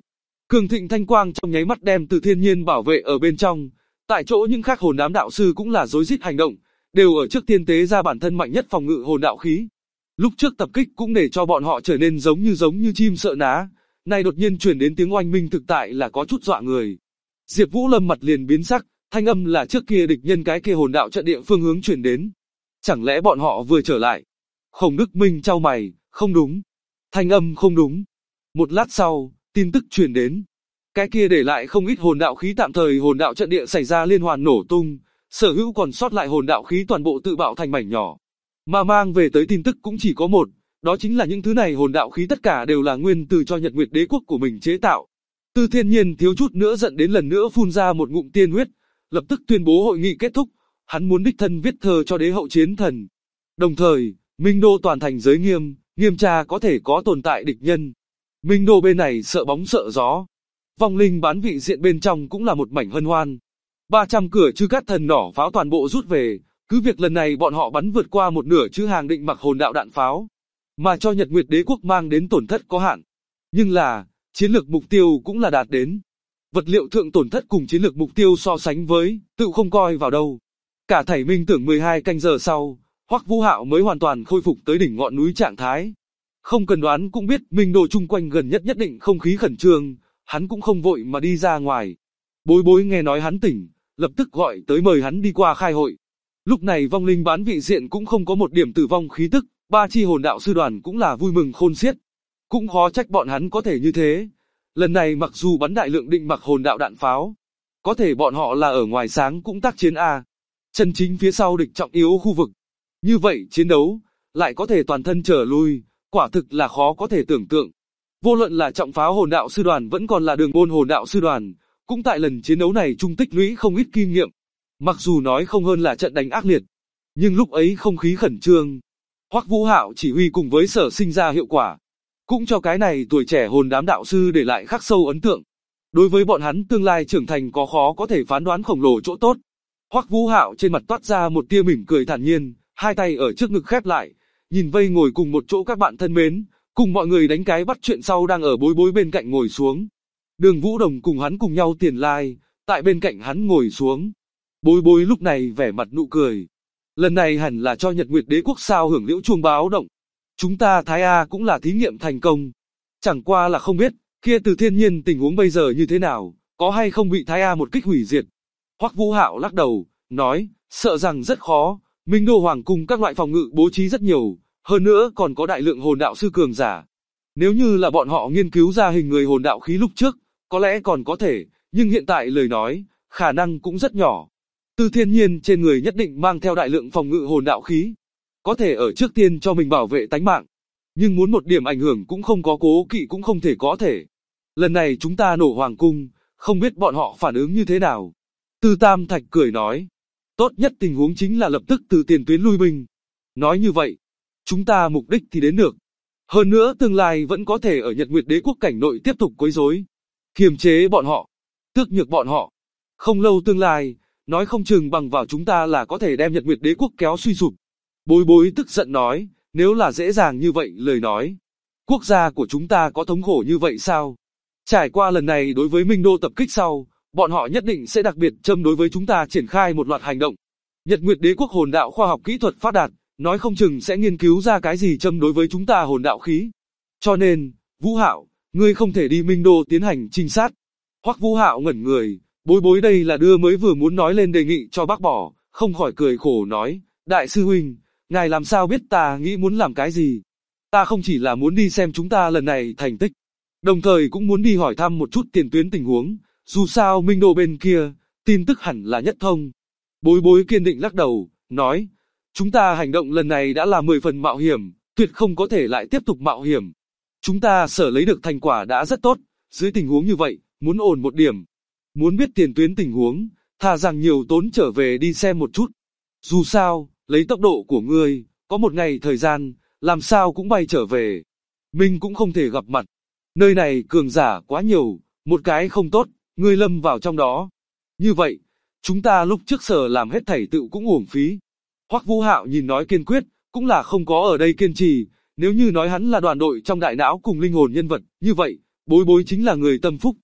Cường thịnh thanh quang trong nháy mắt đem Từ Thiên Nhiên bảo vệ ở bên trong. Tại chỗ những khác hồn ám đạo sư cũng là rối rít hành động, đều ở trước tiên tế ra bản thân mạnh nhất phòng ngự hồn đạo khí. Lúc trước tập kích cũng để cho bọn họ trở nên giống như chim sợ ná, nay đột nhiên truyền đến tiếng oanh minh thực tại là có chút dọa người. Diệp Vũ Lâm mặt liền biến sắc, thanh âm là trước kia địch nhân cái kia hồn đạo trận địa phương hướng truyền đến. Chẳng lẽ bọn họ vừa trở lại? Khổng Đức Minh chau mày, không đúng. Thanh âm không đúng. Một lát sau, tin tức truyền đến. Cái kia để lại không ít hồn đạo khí tạm thời hồn đạo trận địa xảy ra liên hoàn nổ tung, sở hữu còn sót lại hồn đạo khí toàn bộ tự bạo thành mảnh nhỏ. Mà mang về tới tin tức cũng chỉ có một, đó chính là những thứ này hồn đạo khí tất cả đều là nguyên từ cho Nhật Nguyệt Đế quốc của mình chế tạo. Từ Thiên Nhiên thiếu chút nữa giận đến lần nữa phun ra một ngụm tiên huyết, lập tức tuyên bố hội nghị kết thúc, hắn muốn đích thân viết thơ cho đế hậu chiến thần. Đồng thời, Minh Đô toàn thành giới nghiêm, nghiêm tra có thể có tồn tại địch nhân. Minh Đô bên này sợ bóng sợ gió. Vong linh bán vị diện bên trong cũng là một mảnh hân hoan. 300 cửa chư cát thần nỏ pháo toàn bộ rút về, cứ việc lần này bọn họ bắn vượt qua một nửa chữ hàng định mặc hồn đạo đạn pháo, mà cho Nhật Nguyệt Đế quốc mang đến tổn thất có hạn. Nhưng là, chiến lược mục tiêu cũng là đạt đến. Vật liệu thượng tổn thất cùng chiến lược mục tiêu so sánh với, tự không coi vào đâu. Cả thảy minh tưởng 12 canh giờ sau, Hoắc Vũ Hạo mới hoàn toàn khôi phục tới đỉnh ngọn núi trạng thái. Không cần đoán cũng biết Minh Đô chung quanh gần nhất nhất định không khí khẩn trương, hắn cũng không vội mà đi ra ngoài. Bối Bối nghe nói hắn tỉnh, lập tức gọi tới mời hắn đi qua khai hội. Lúc này vong linh bán vị diện cũng không có một điểm tử vong khí tức, 3 chi hồn đạo sư đoàn cũng là vui mừng khôn xiết. Cũng khó trách bọn hắn có thể như thế. Lần này mặc dù bắn đại lượng định mặc hồn đạo đạn pháo, có thể bọn họ là ở ngoài sáng cũng tác chiến A. Chân chính phía sau địch trọng yếu khu vực. Như vậy chiến đấu, lại có thể toàn thân trở lui, quả thực là khó có thể tưởng tượng. Vô luận là trọng pháo hồn đạo sư đoàn vẫn còn là đường bôn hồn đạo sư đoàn, cũng tại lần chiến đấu này trung tích lũy không ít kinh nghiệm. Mặc dù nói không hơn là trận đánh ác liệt, nhưng lúc ấy không khí khẩn trương. Hoắc Vũ Hạo chỉ huy cùng với sở sinh ra hiệu quả, cũng cho cái này tuổi trẻ hồn đám đạo sư để lại khắc sâu ấn tượng. Đối với bọn hắn tương lai trưởng thành có khó có thể phán đoán khổng lồ chỗ tốt. Hoắc Vũ Hạo trên mặt toát ra một tia mỉm cười thản nhiên, hai tay ở trước ngực khép lại, nhìn vây ngồi cùng một chỗ các bạn thân mến, cùng mọi người đánh cái bắt chuyện sau đang ở Bối Bối bên cạnh ngồi xuống. Đường Vũ Đồng cùng hắn cùng nhau tiền lai, tại bên cạnh hắn ngồi xuống. Bối Bối lúc này vẻ mặt nụ cười. Lần này hẳn là cho Nhật Nguyệt Đế quốc sao hưởng liễu chuông báo động. Chúng ta Thái A cũng là thí nghiệm thành công. Chẳng qua là không biết, kia Từ Thiên Nhiên tình huống bây giờ như thế nào, có hay không bị Thái A một kích hủy diệt. Hoắc Vũ Hạo lắc đầu, nói, sợ rằng rất khó, Minh Đô Hoàng cung các loại phòng ngự bố trí rất nhiều, hơn nữa còn có đại lượng hồn đạo sư cường giả. Nếu như là bọn họ nghiên cứu ra hình người hồn đạo khí lúc trước, có lẽ còn có thể, nhưng hiện tại lời nói, khả năng cũng rất nhỏ. Từ Thiên Nhiên trên người nhất định mang theo đại lượng phòng ngự hồn đạo khí, có thể ở trước tiên cho mình bảo vệ tánh mạng. Nhưng muốn một điểm ảnh hưởng cũng không có cố kỵ cũng không thể có thể. Lần này chúng ta nổ hoàng cung, không biết bọn họ phản ứng như thế nào. Từ Tam Thạch cười nói, tốt nhất tình huống chính là lập tức từ tiền tuyến lui binh. Nói như vậy, chúng ta mục đích thì đến được. Hơn nữa tương lai vẫn có thể ở Nhật Nguyệt Đế quốc cảnh nội tiếp tục quấy rối, kiềm chế bọn họ, tước nhược bọn họ. Không lâu tương lai, nói không chừng bằng vào chúng ta là có thể đem Nhật Nguyệt Đế quốc kéo suy sụp. Bối Bối tức giận nói, nếu là dễ dàng như vậy lời nói, quốc gia của chúng ta có thống khổ như vậy sao? Trải qua lần này đối với Minh Đô tập kích sau, bọn họ nhất định sẽ đặc biệt châm đối với chúng ta triển khai một loạt hành động. Nhật Nguyệt Đế quốc hồn đạo khoa học kỹ thuật phát đạt, nói không chừng sẽ nghiên cứu ra cái gì châm đối với chúng ta hồn đạo khí. Cho nên, Vũ Hạo, ngươi không thể đi Minh Đô tiến hành trinh sát. Hoắc Vũ Hạo ngẩn người, Bối Bối đây là đưa mới vừa muốn nói lên đề nghị cho bác bỏ, không khỏi cười khổ nói, đại sư huynh, ngài làm sao biết ta nghĩ muốn làm cái gì? Ta không chỉ là muốn đi xem chúng ta lần này thành tích, đồng thời cũng muốn đi hỏi thăm một chút tiền tuyến tình huống, dù sao Minh Đô bên kia, tin tức hẳn là nhất thông. Bối Bối kiên định lắc đầu, nói, chúng ta hành động lần này đã là 10 phần mạo hiểm, tuyệt không có thể lại tiếp tục mạo hiểm. Chúng ta sở lấy được thành quả đã rất tốt, dưới tình huống như vậy, muốn ổn một điểm. Muốn biết tiền tuyến tình huống, thà rằng nhiều tốn trở về đi xem một chút. Dù sao, lấy tốc độ của ngươi, có một ngày thời gian, làm sao cũng bay trở về. Mình cũng không thể gặp mặt. Nơi này cường giả quá nhiều, một cái không tốt, ngươi lâm vào trong đó. Như vậy, chúng ta lúc trước sở làm hết thảy tự cũng uổng phí. Hoắc Vũ Hạo nhìn nói kiên quyết, cũng là không có ở đây kiên trì. Nếu như nói hắn là đoàn đội trong đại não cùng linh hồn nhân vật, như vậy, Bối Bối chính là người tâm phúc.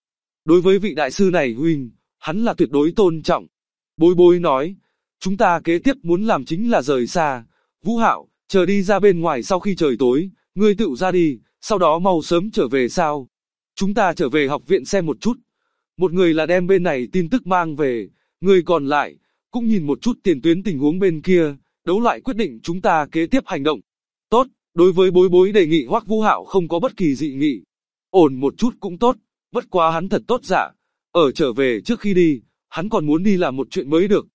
Đối với vị đại sư này huynh, hắn là tuyệt đối tôn trọng. Bối bối nói, chúng ta kế tiếp muốn làm chính là rời xa. Vũ Hạo, chờ đi ra bên ngoài sau khi trời tối, ngươi tự ra đi, sau đó mau sớm trở về sao. Chúng ta trở về học viện xem một chút. Một người là đem bên này tin tức mang về, người còn lại, cũng nhìn một chút tiền tuyến tình huống bên kia, đấu lại quyết định chúng ta kế tiếp hành động. Tốt, đối với bối bối đề nghị Hoắc Vũ Hạo không có bất kỳ dị nghị. Ổn một chút cũng tốt, bất quá hắn thật tốt dạ. Ở trở về trước khi đi, hắn còn muốn đi làm một chuyện mới được.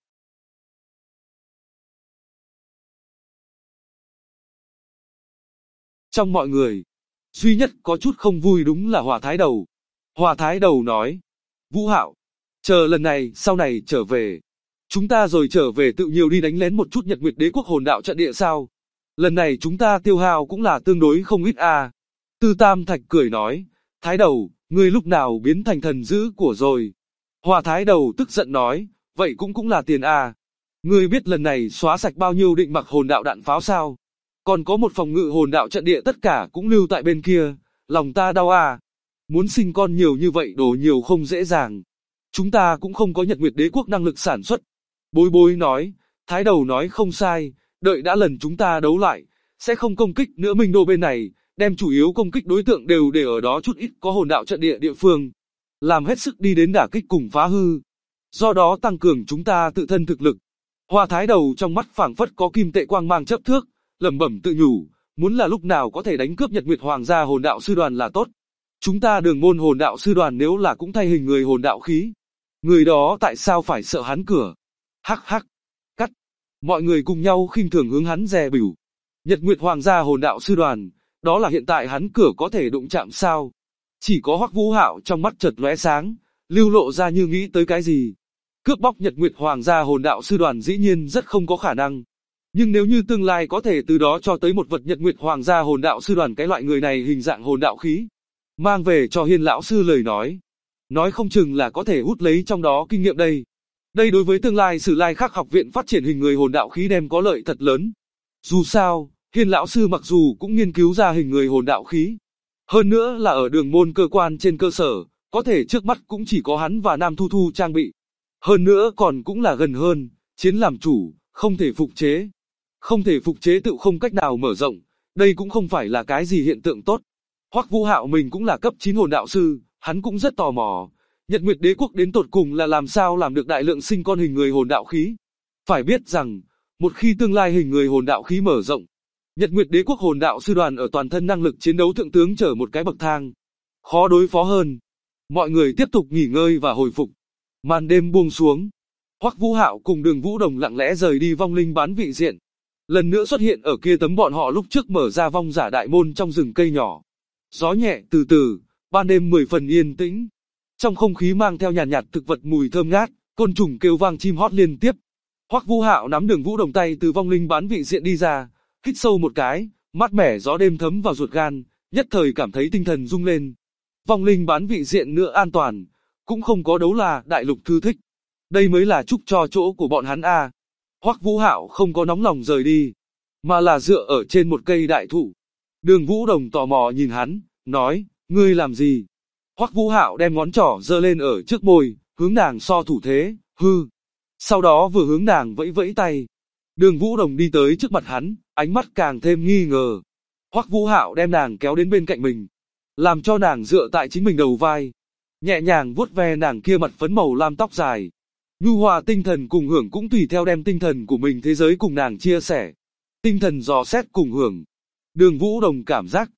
Trong mọi người, duy nhất có chút không vui đúng là Hòa Thái Đầu. Hòa Thái Đầu nói, Vũ Hạo, chờ lần này, sau này trở về. Chúng ta rồi trở về tự nhiều đi đánh lén một chút Nhật Nguyệt Đế quốc hồn đạo trận địa sao. Lần này chúng ta tiêu hao cũng là tương đối không ít à. Tư Tam Thạch cười nói, Thái Đầu, ngươi lúc nào biến thành thần dữ của rồi. Hòa Thái Đầu tức giận nói, vậy cũng là tiền à. Ngươi biết lần này xóa sạch bao nhiêu định mặc hồn đạo đạn pháo sao? Còn có một phòng ngự hồn đạo trận địa tất cả cũng lưu tại bên kia, lòng ta đau à. Muốn sinh con nhiều như vậy đồ nhiều không dễ dàng. Chúng ta cũng không có Nhật Nguyệt Đế quốc năng lực sản xuất. Bối bối nói, Thái Đầu nói không sai, đợi đã lần chúng ta đấu lại, sẽ không công kích nữa Minh Đô bên này, đem chủ yếu công kích đối tượng đều để ở đó chút ít có hồn đạo trận địa địa phương. Làm hết sức đi đến đả kích cùng phá hư. Do đó tăng cường chúng ta tự thân thực lực. Hoa Thái Đầu trong mắt phảng phất có kim tệ quang mang chấp thước, lẩm bẩm tự nhủ, muốn là lúc nào có thể đánh cướp Nhật Nguyệt Hoàng gia hồn đạo sư đoàn là tốt. Chúng ta Đường môn hồn đạo sư đoàn nếu là cũng thay hình người hồn đạo khí, người đó tại sao phải sợ hắn cửa? Hắc hắc, cắt. Mọi người cùng nhau khinh thường hướng hắn dè bỉu. Nhật Nguyệt Hoàng gia hồn đạo sư đoàn, đó là hiện tại hắn cửa có thể đụng chạm sao? Chỉ có Hoắc Vũ Hạo trong mắt chợt lóe sáng, lưu lộ ra như nghĩ tới cái gì. Cướp bóc Nhật Nguyệt Hoàng gia hồn đạo sư đoàn dĩ nhiên rất không có khả năng. Nhưng nếu như tương lai có thể từ đó cho tới một vật Nhật Nguyệt Hoàng gia hồn đạo sư đoàn cái loại người này hình dạng hồn đạo khí, mang về cho Hiên lão sư lời nói không chừng là có thể hút lấy trong đó kinh nghiệm đây. Đây đối với tương lai Sử Lai Khắc học viện phát triển hình người hồn đạo khí đem có lợi thật lớn. Dù sao, Hiên lão sư mặc dù cũng nghiên cứu ra hình người hồn đạo khí, hơn nữa là ở Đường môn cơ quan trên cơ sở, có thể trước mắt cũng chỉ có hắn và Nam Thu Thu trang bị. Hơn nữa còn cũng là gần hơn, chiến làm chủ, không thể phục chế. Không thể phục chế tự không cách nào mở rộng, đây cũng không phải là cái gì hiện tượng tốt. Hoắc Vũ Hạo mình cũng là cấp 9 hồn đạo sư, hắn cũng rất tò mò. Nhật Nguyệt Đế quốc đến tột cùng là làm sao làm được đại lượng sinh con hình người hồn đạo khí. Phải biết rằng, một khi tương lai hình người hồn đạo khí mở rộng, Nhật Nguyệt Đế quốc hồn đạo sư đoàn ở toàn thân năng lực chiến đấu thượng tướng trở một cái bậc thang. Khó đối phó hơn. Mọi người tiếp tục nghỉ ngơi và hồi phục. Màn đêm buông xuống. Hoắc Vũ Hạo cùng Đường Vũ Đồng lặng lẽ rời đi vong linh bán vị diện. Lần nữa xuất hiện ở kia tấm bọn họ lúc trước mở ra vong giả đại môn trong rừng cây nhỏ. Gió nhẹ từ từ, ban đêm 10 phần yên tĩnh. Trong không khí mang theo nhàn nhạt thực vật mùi thơm ngát, côn trùng kêu vang chim hót liên tiếp. Hoắc Vũ Hạo nắm Đường Vũ Đồng tay từ vong linh bán vị diện đi ra, hít sâu một cái, mát mẻ gió đêm thấm vào ruột gan, nhất thời cảm thấy tinh thần rung lên. Vong linh bán vị diện nữa an toàn, cũng không có đấu la đại lục thư thích. Đây mới là chúc cho chỗ của bọn hắn a. Hoắc Vũ Hạo không có nóng lòng rời đi, mà là dựa ở trên một cây đại thụ. Đường Vũ Đồng tò mò nhìn hắn, nói, ngươi làm gì? Hoắc Vũ Hạo đem ngón trỏ giơ lên ở trước môi, hướng nàng so thủ thế, hư. Sau đó vừa hướng nàng vẫy vẫy tay. Đường Vũ Đồng đi tới trước mặt hắn, ánh mắt càng thêm nghi ngờ. Hoắc Vũ Hạo đem nàng kéo đến bên cạnh mình, làm cho nàng dựa tại chính mình đầu vai, nhẹ nhàng vuốt ve nàng kia mặt phấn màu lam tóc dài. Nhu hòa tinh thần cùng hưởng cũng tùy theo đem tinh thần của mình thế giới cùng nàng chia sẻ. Tinh thần dò xét cùng hưởng. Đường Vũ Đồng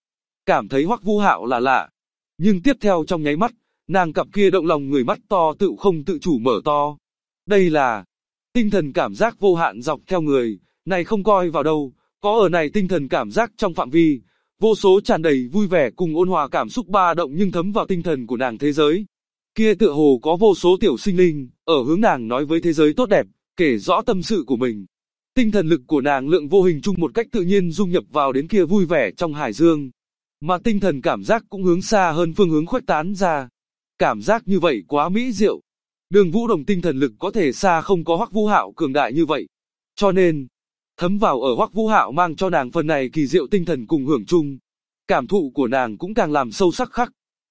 cảm thấy Hoắc Vũ Hạo là lạ. Nhưng tiếp theo trong nháy mắt, nàng cặp kia động lòng người mắt to tự không tự chủ mở to. Đây là tinh thần cảm giác vô hạn dọc theo người, này không coi vào đâu, có ở này tinh thần cảm giác trong phạm vi, vô số tràn đầy vui vẻ cùng ôn hòa cảm xúc ba động nhưng thấm vào tinh thần của nàng thế giới. Kia tựa hồ có vô số tiểu sinh linh, ở hướng nàng nói với thế giới tốt đẹp, kể rõ tâm sự của mình. Tinh thần lực của nàng lượng vô hình chung một cách tự nhiên dung nhập vào đến kia vui vẻ trong hải dương. Mà tinh thần cảm giác cũng hướng xa hơn phương hướng khuếch tán ra. Cảm giác như vậy quá mỹ diệu. Đường Vũ Đồng tinh thần lực có thể xa không có Hoắc Vũ Hạo cường đại như vậy. Cho nên, thấm vào ở Hoắc Vũ Hạo mang cho nàng phần này kỳ diệu tinh thần cùng hưởng chung. Cảm thụ của nàng cũng càng làm sâu sắc khắc.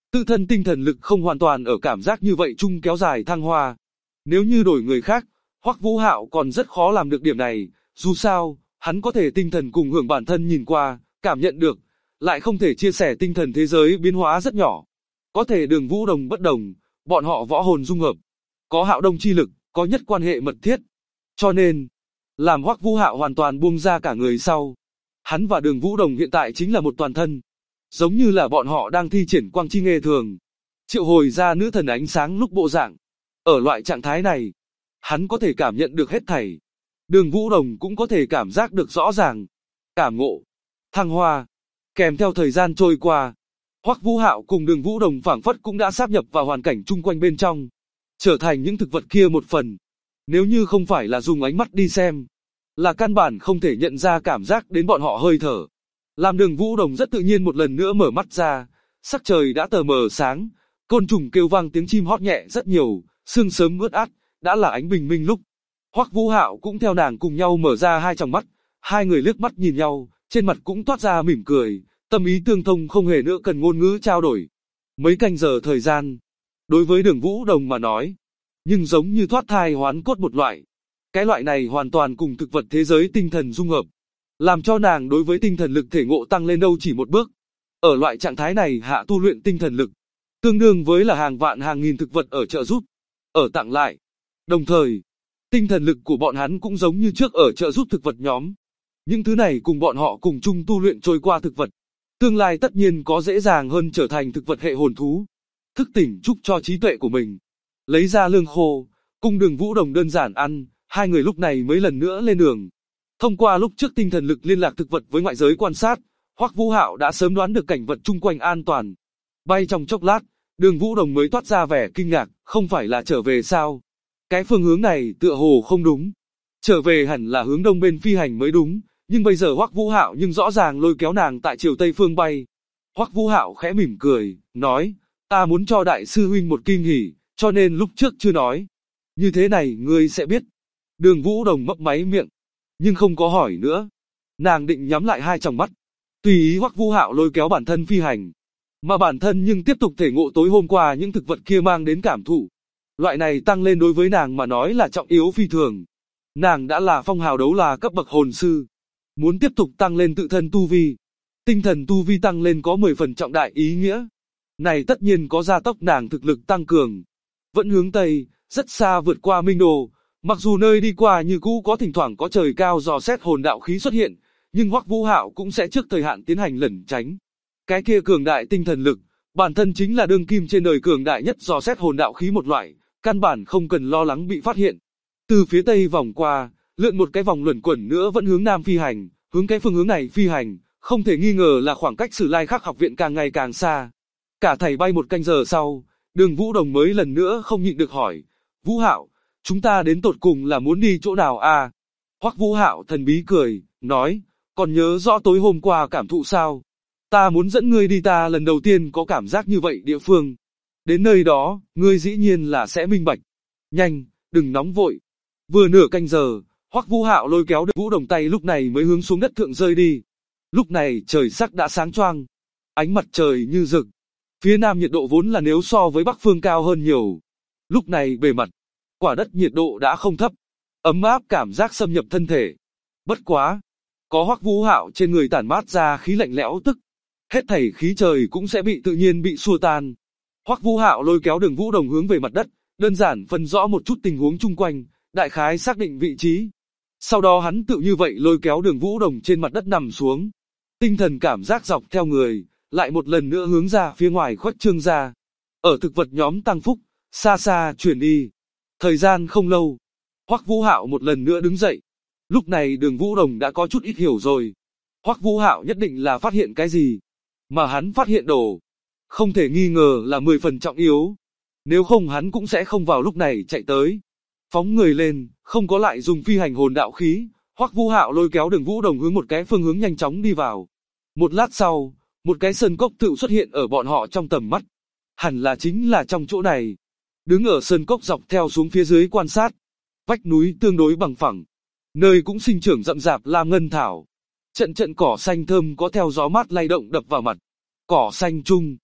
Tự thân tinh thần lực không hoàn toàn ở cảm giác như vậy chung kéo dài thăng hoa. Nếu như đổi người khác, Hoắc Vũ Hạo còn rất khó làm được điểm này, dù sao, hắn có thể tinh thần cùng hưởng bản thân nhìn qua, cảm nhận được, lại không thể chia sẻ tinh thần thế giới biến hóa rất nhỏ. Có thể Đường Vũ Đồng bất đồng, bọn họ võ hồn dung hợp, có Hạo Đông chi lực, có nhất quan hệ mật thiết. Cho nên, làm Hoắc Vũ Hạo hoàn toàn buông ra cả người sau. Hắn và Đường Vũ Đồng hiện tại chính là một toàn thân. Giống như là bọn họ đang thi triển quang chi nghề thường. Triệu hồi ra nữ thần ánh sáng lúc bộ dạng. Ở loại trạng thái này, hắn có thể cảm nhận được hết thảy. Đường Vũ Đồng cũng có thể cảm giác được rõ ràng. Cảm ngộ, thăng hoa, kèm theo thời gian trôi qua. Hoắc Vũ Hạo cùng Đường Vũ Đồng phảng phất cũng đã sáp nhập vào hoàn cảnh chung quanh bên trong. Trở thành những thực vật kia một phần. Nếu như không phải là dùng ánh mắt đi xem, là căn bản không thể nhận ra cảm giác đến bọn họ hơi thở. Làm Đường Vũ Đồng rất tự nhiên một lần nữa mở mắt ra, sắc trời đã tờ mờ sáng, côn trùng kêu vang tiếng chim hót nhẹ rất nhiều, sương sớm ướt át, đã là ánh bình minh lúc. Hoắc Vũ Hạo cũng theo nàng cùng nhau mở ra hai tròng mắt, hai người liếc mắt nhìn nhau, trên mặt cũng toát ra mỉm cười, tâm ý tương thông không hề nữa cần ngôn ngữ trao đổi. Mấy canh giờ thời gian, đối với Đường Vũ Đồng mà nói, nhưng giống như thoát thai hoán cốt một loại. Cái loại này hoàn toàn cùng thực vật thế giới tinh thần dung hợp, làm cho nàng đối với tinh thần lực thể ngộ tăng lên đâu chỉ một bước. Ở loại trạng thái này hạ tu luyện tinh thần lực, tương đương với là hàng vạn hàng nghìn thực vật ở trợ giúp, ở tặng lại. Đồng thời, tinh thần lực của bọn hắn cũng giống như trước ở trợ giúp thực vật nhóm. Những thứ này cùng bọn họ cùng chung tu luyện trôi qua thực vật. Tương lai tất nhiên có dễ dàng hơn trở thành thực vật hệ hồn thú. Thức tỉnh chúc cho trí tuệ của mình. Lấy ra lương khô, cùng Đường Vũ Đồng đơn giản ăn, hai người lúc này mới lần nữa lên đường. Thông qua lúc trước tinh thần lực liên lạc thực vật với ngoại giới quan sát, Hoắc Vũ Hạo đã sớm đoán được cảnh vật chung quanh an toàn. Bay trong chốc lát, Đường Vũ Đồng mới toát ra vẻ kinh ngạc, không phải là trở về sao? Cái phương hướng này tựa hồ không đúng. Trở về hẳn là hướng đông bên phi hành mới đúng, nhưng bây giờ Hoắc Vũ Hạo nhưng rõ ràng lôi kéo nàng tại chiều tây phương bay. Hoắc Vũ Hạo khẽ mỉm cười, nói, ta muốn cho đại sư huynh một kinh hỉ, cho nên lúc trước chưa nói. Như thế này ngươi sẽ biết. Đường Vũ Đồng mấp máy miệng, nhưng không có hỏi nữa. Nàng định nhắm lại hai tròng mắt, tùy ý Hoắc Vũ Hạo lôi kéo bản thân phi hành. Mà bản thân nhưng tiếp tục thể ngộ tối hôm qua những thực vật kia mang đến cảm thụ. Loại này tăng lên đối với nàng mà nói là trọng yếu phi thường. Nàng đã là phong hào đấu là cấp bậc hồn sư. Muốn tiếp tục tăng lên tự thân tu vi. Tinh thần tu vi tăng lên có 10 phần trọng đại ý nghĩa. Này tất nhiên có gia tốc nàng thực lực tăng cường. Vẫn hướng Tây, rất xa vượt qua Minh Đồ. Mặc dù nơi đi qua như cũ có thỉnh thoảng có trời cao dò xét hồn đạo khí xuất hiện, nhưng Hoắc Vũ Hạo cũng sẽ trước thời hạn tiến hành lẩn tránh. Cái kia cường đại tinh thần lực, bản thân chính là đương kim trên đời cường đại nhất dò xét hồn đạo khí một loại, căn bản không cần lo lắng bị phát hiện. Từ phía Tây vòng qua, lượn một cái vòng luẩn quẩn nữa vẫn hướng Nam phi hành, hướng cái phương hướng này phi hành, không thể nghi ngờ là khoảng cách Sử Lai Khắc học viện càng ngày càng xa. Cả thảy bay một canh giờ sau, Đường Vũ Đồng mới lần nữa không nhịn được hỏi, Vũ Hạo, chúng ta đến tột cùng là muốn đi chỗ nào à? Hoắc Vũ Hạo thần bí cười, nói, còn nhớ rõ tối hôm qua cảm thụ sao? Ta muốn dẫn ngươi đi ta lần đầu tiên có cảm giác như vậy địa phương. Đến nơi đó, ngươi dĩ nhiên là sẽ minh bạch. Nhanh, đừng nóng vội. Vừa nửa canh giờ, Hoắc Vũ Hạo lôi kéo Đường Vũ Đồng tay lúc này mới hướng xuống đất thượng rơi đi. Lúc này trời sắc đã sáng choang, ánh mặt trời như rực. Phía nam nhiệt độ vốn là nếu so với bắc phương cao hơn nhiều. Lúc này bề mặt, quả đất nhiệt độ đã không thấp, ấm áp cảm giác xâm nhập thân thể. Bất quá, có Hoắc Vũ Hạo trên người tản mát ra khí lạnh lẽo tức, hết thảy khí trời cũng sẽ bị tự nhiên bị xua tan. Hoắc Vũ Hạo lôi kéo Đường Vũ Đồng hướng về mặt đất, đơn giản phân rõ một chút tình huống chung quanh, đại khái xác định vị trí. Sau đó hắn tự như vậy lôi kéo Đường Vũ Đồng trên mặt đất nằm xuống. Tinh thần cảm giác dọc theo người, lại một lần nữa hướng ra phía ngoài khuếch trương ra. Ở thực vật nhóm tăng phúc, xa xa chuyển đi. Thời gian không lâu, Hoắc Vũ Hạo một lần nữa đứng dậy. Lúc này Đường Vũ Đồng đã có chút ít hiểu rồi. Hoắc Vũ Hạo nhất định là phát hiện cái gì, mà hắn phát hiện đồ, không thể nghi ngờ là 10 phần trọng yếu. Nếu không hắn cũng sẽ không vào lúc này chạy tới. Phóng người lên, không có lại dùng phi hành hồn đạo khí, Hoắc Vũ Hạo lôi kéo Đường Vũ Đồng hướng một cái phương hướng nhanh chóng đi vào. Một lát sau, một cái sơn cốc tự xuất hiện ở bọn họ trong tầm mắt. Hẳn là chính là trong chỗ này. Đứng ở sơn cốc dọc theo xuống phía dưới quan sát. Vách núi tương đối bằng phẳng, nơi cũng sinh trưởng rậm rạp lam ngân thảo. Trận trận cỏ xanh thơm có theo gió mát lay động đập vào mặt. Cỏ xanh chung,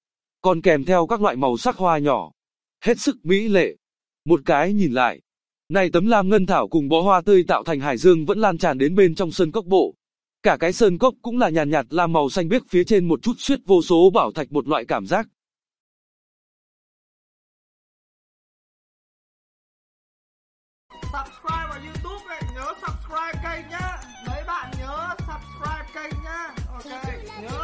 còn kèm theo các loại màu sắc hoa nhỏ. Hết sức mỹ lệ. Một cái nhìn lại, này tấm lam ngân thảo cùng bó hoa tươi tạo thành hải dương vẫn lan tràn đến bên trong sơn cốc bộ. Cả cái sơn cốc cũng là nhàn nhạt lam màu xanh biếc, phía trên một chút xuyết vô số bảo thạch, một loại cảm giác.
Subscribe vào YouTube này, nhớ subscribe kênh nhá. Mấy bạn nhớ subscribe kênh nhá. Ok, nhớ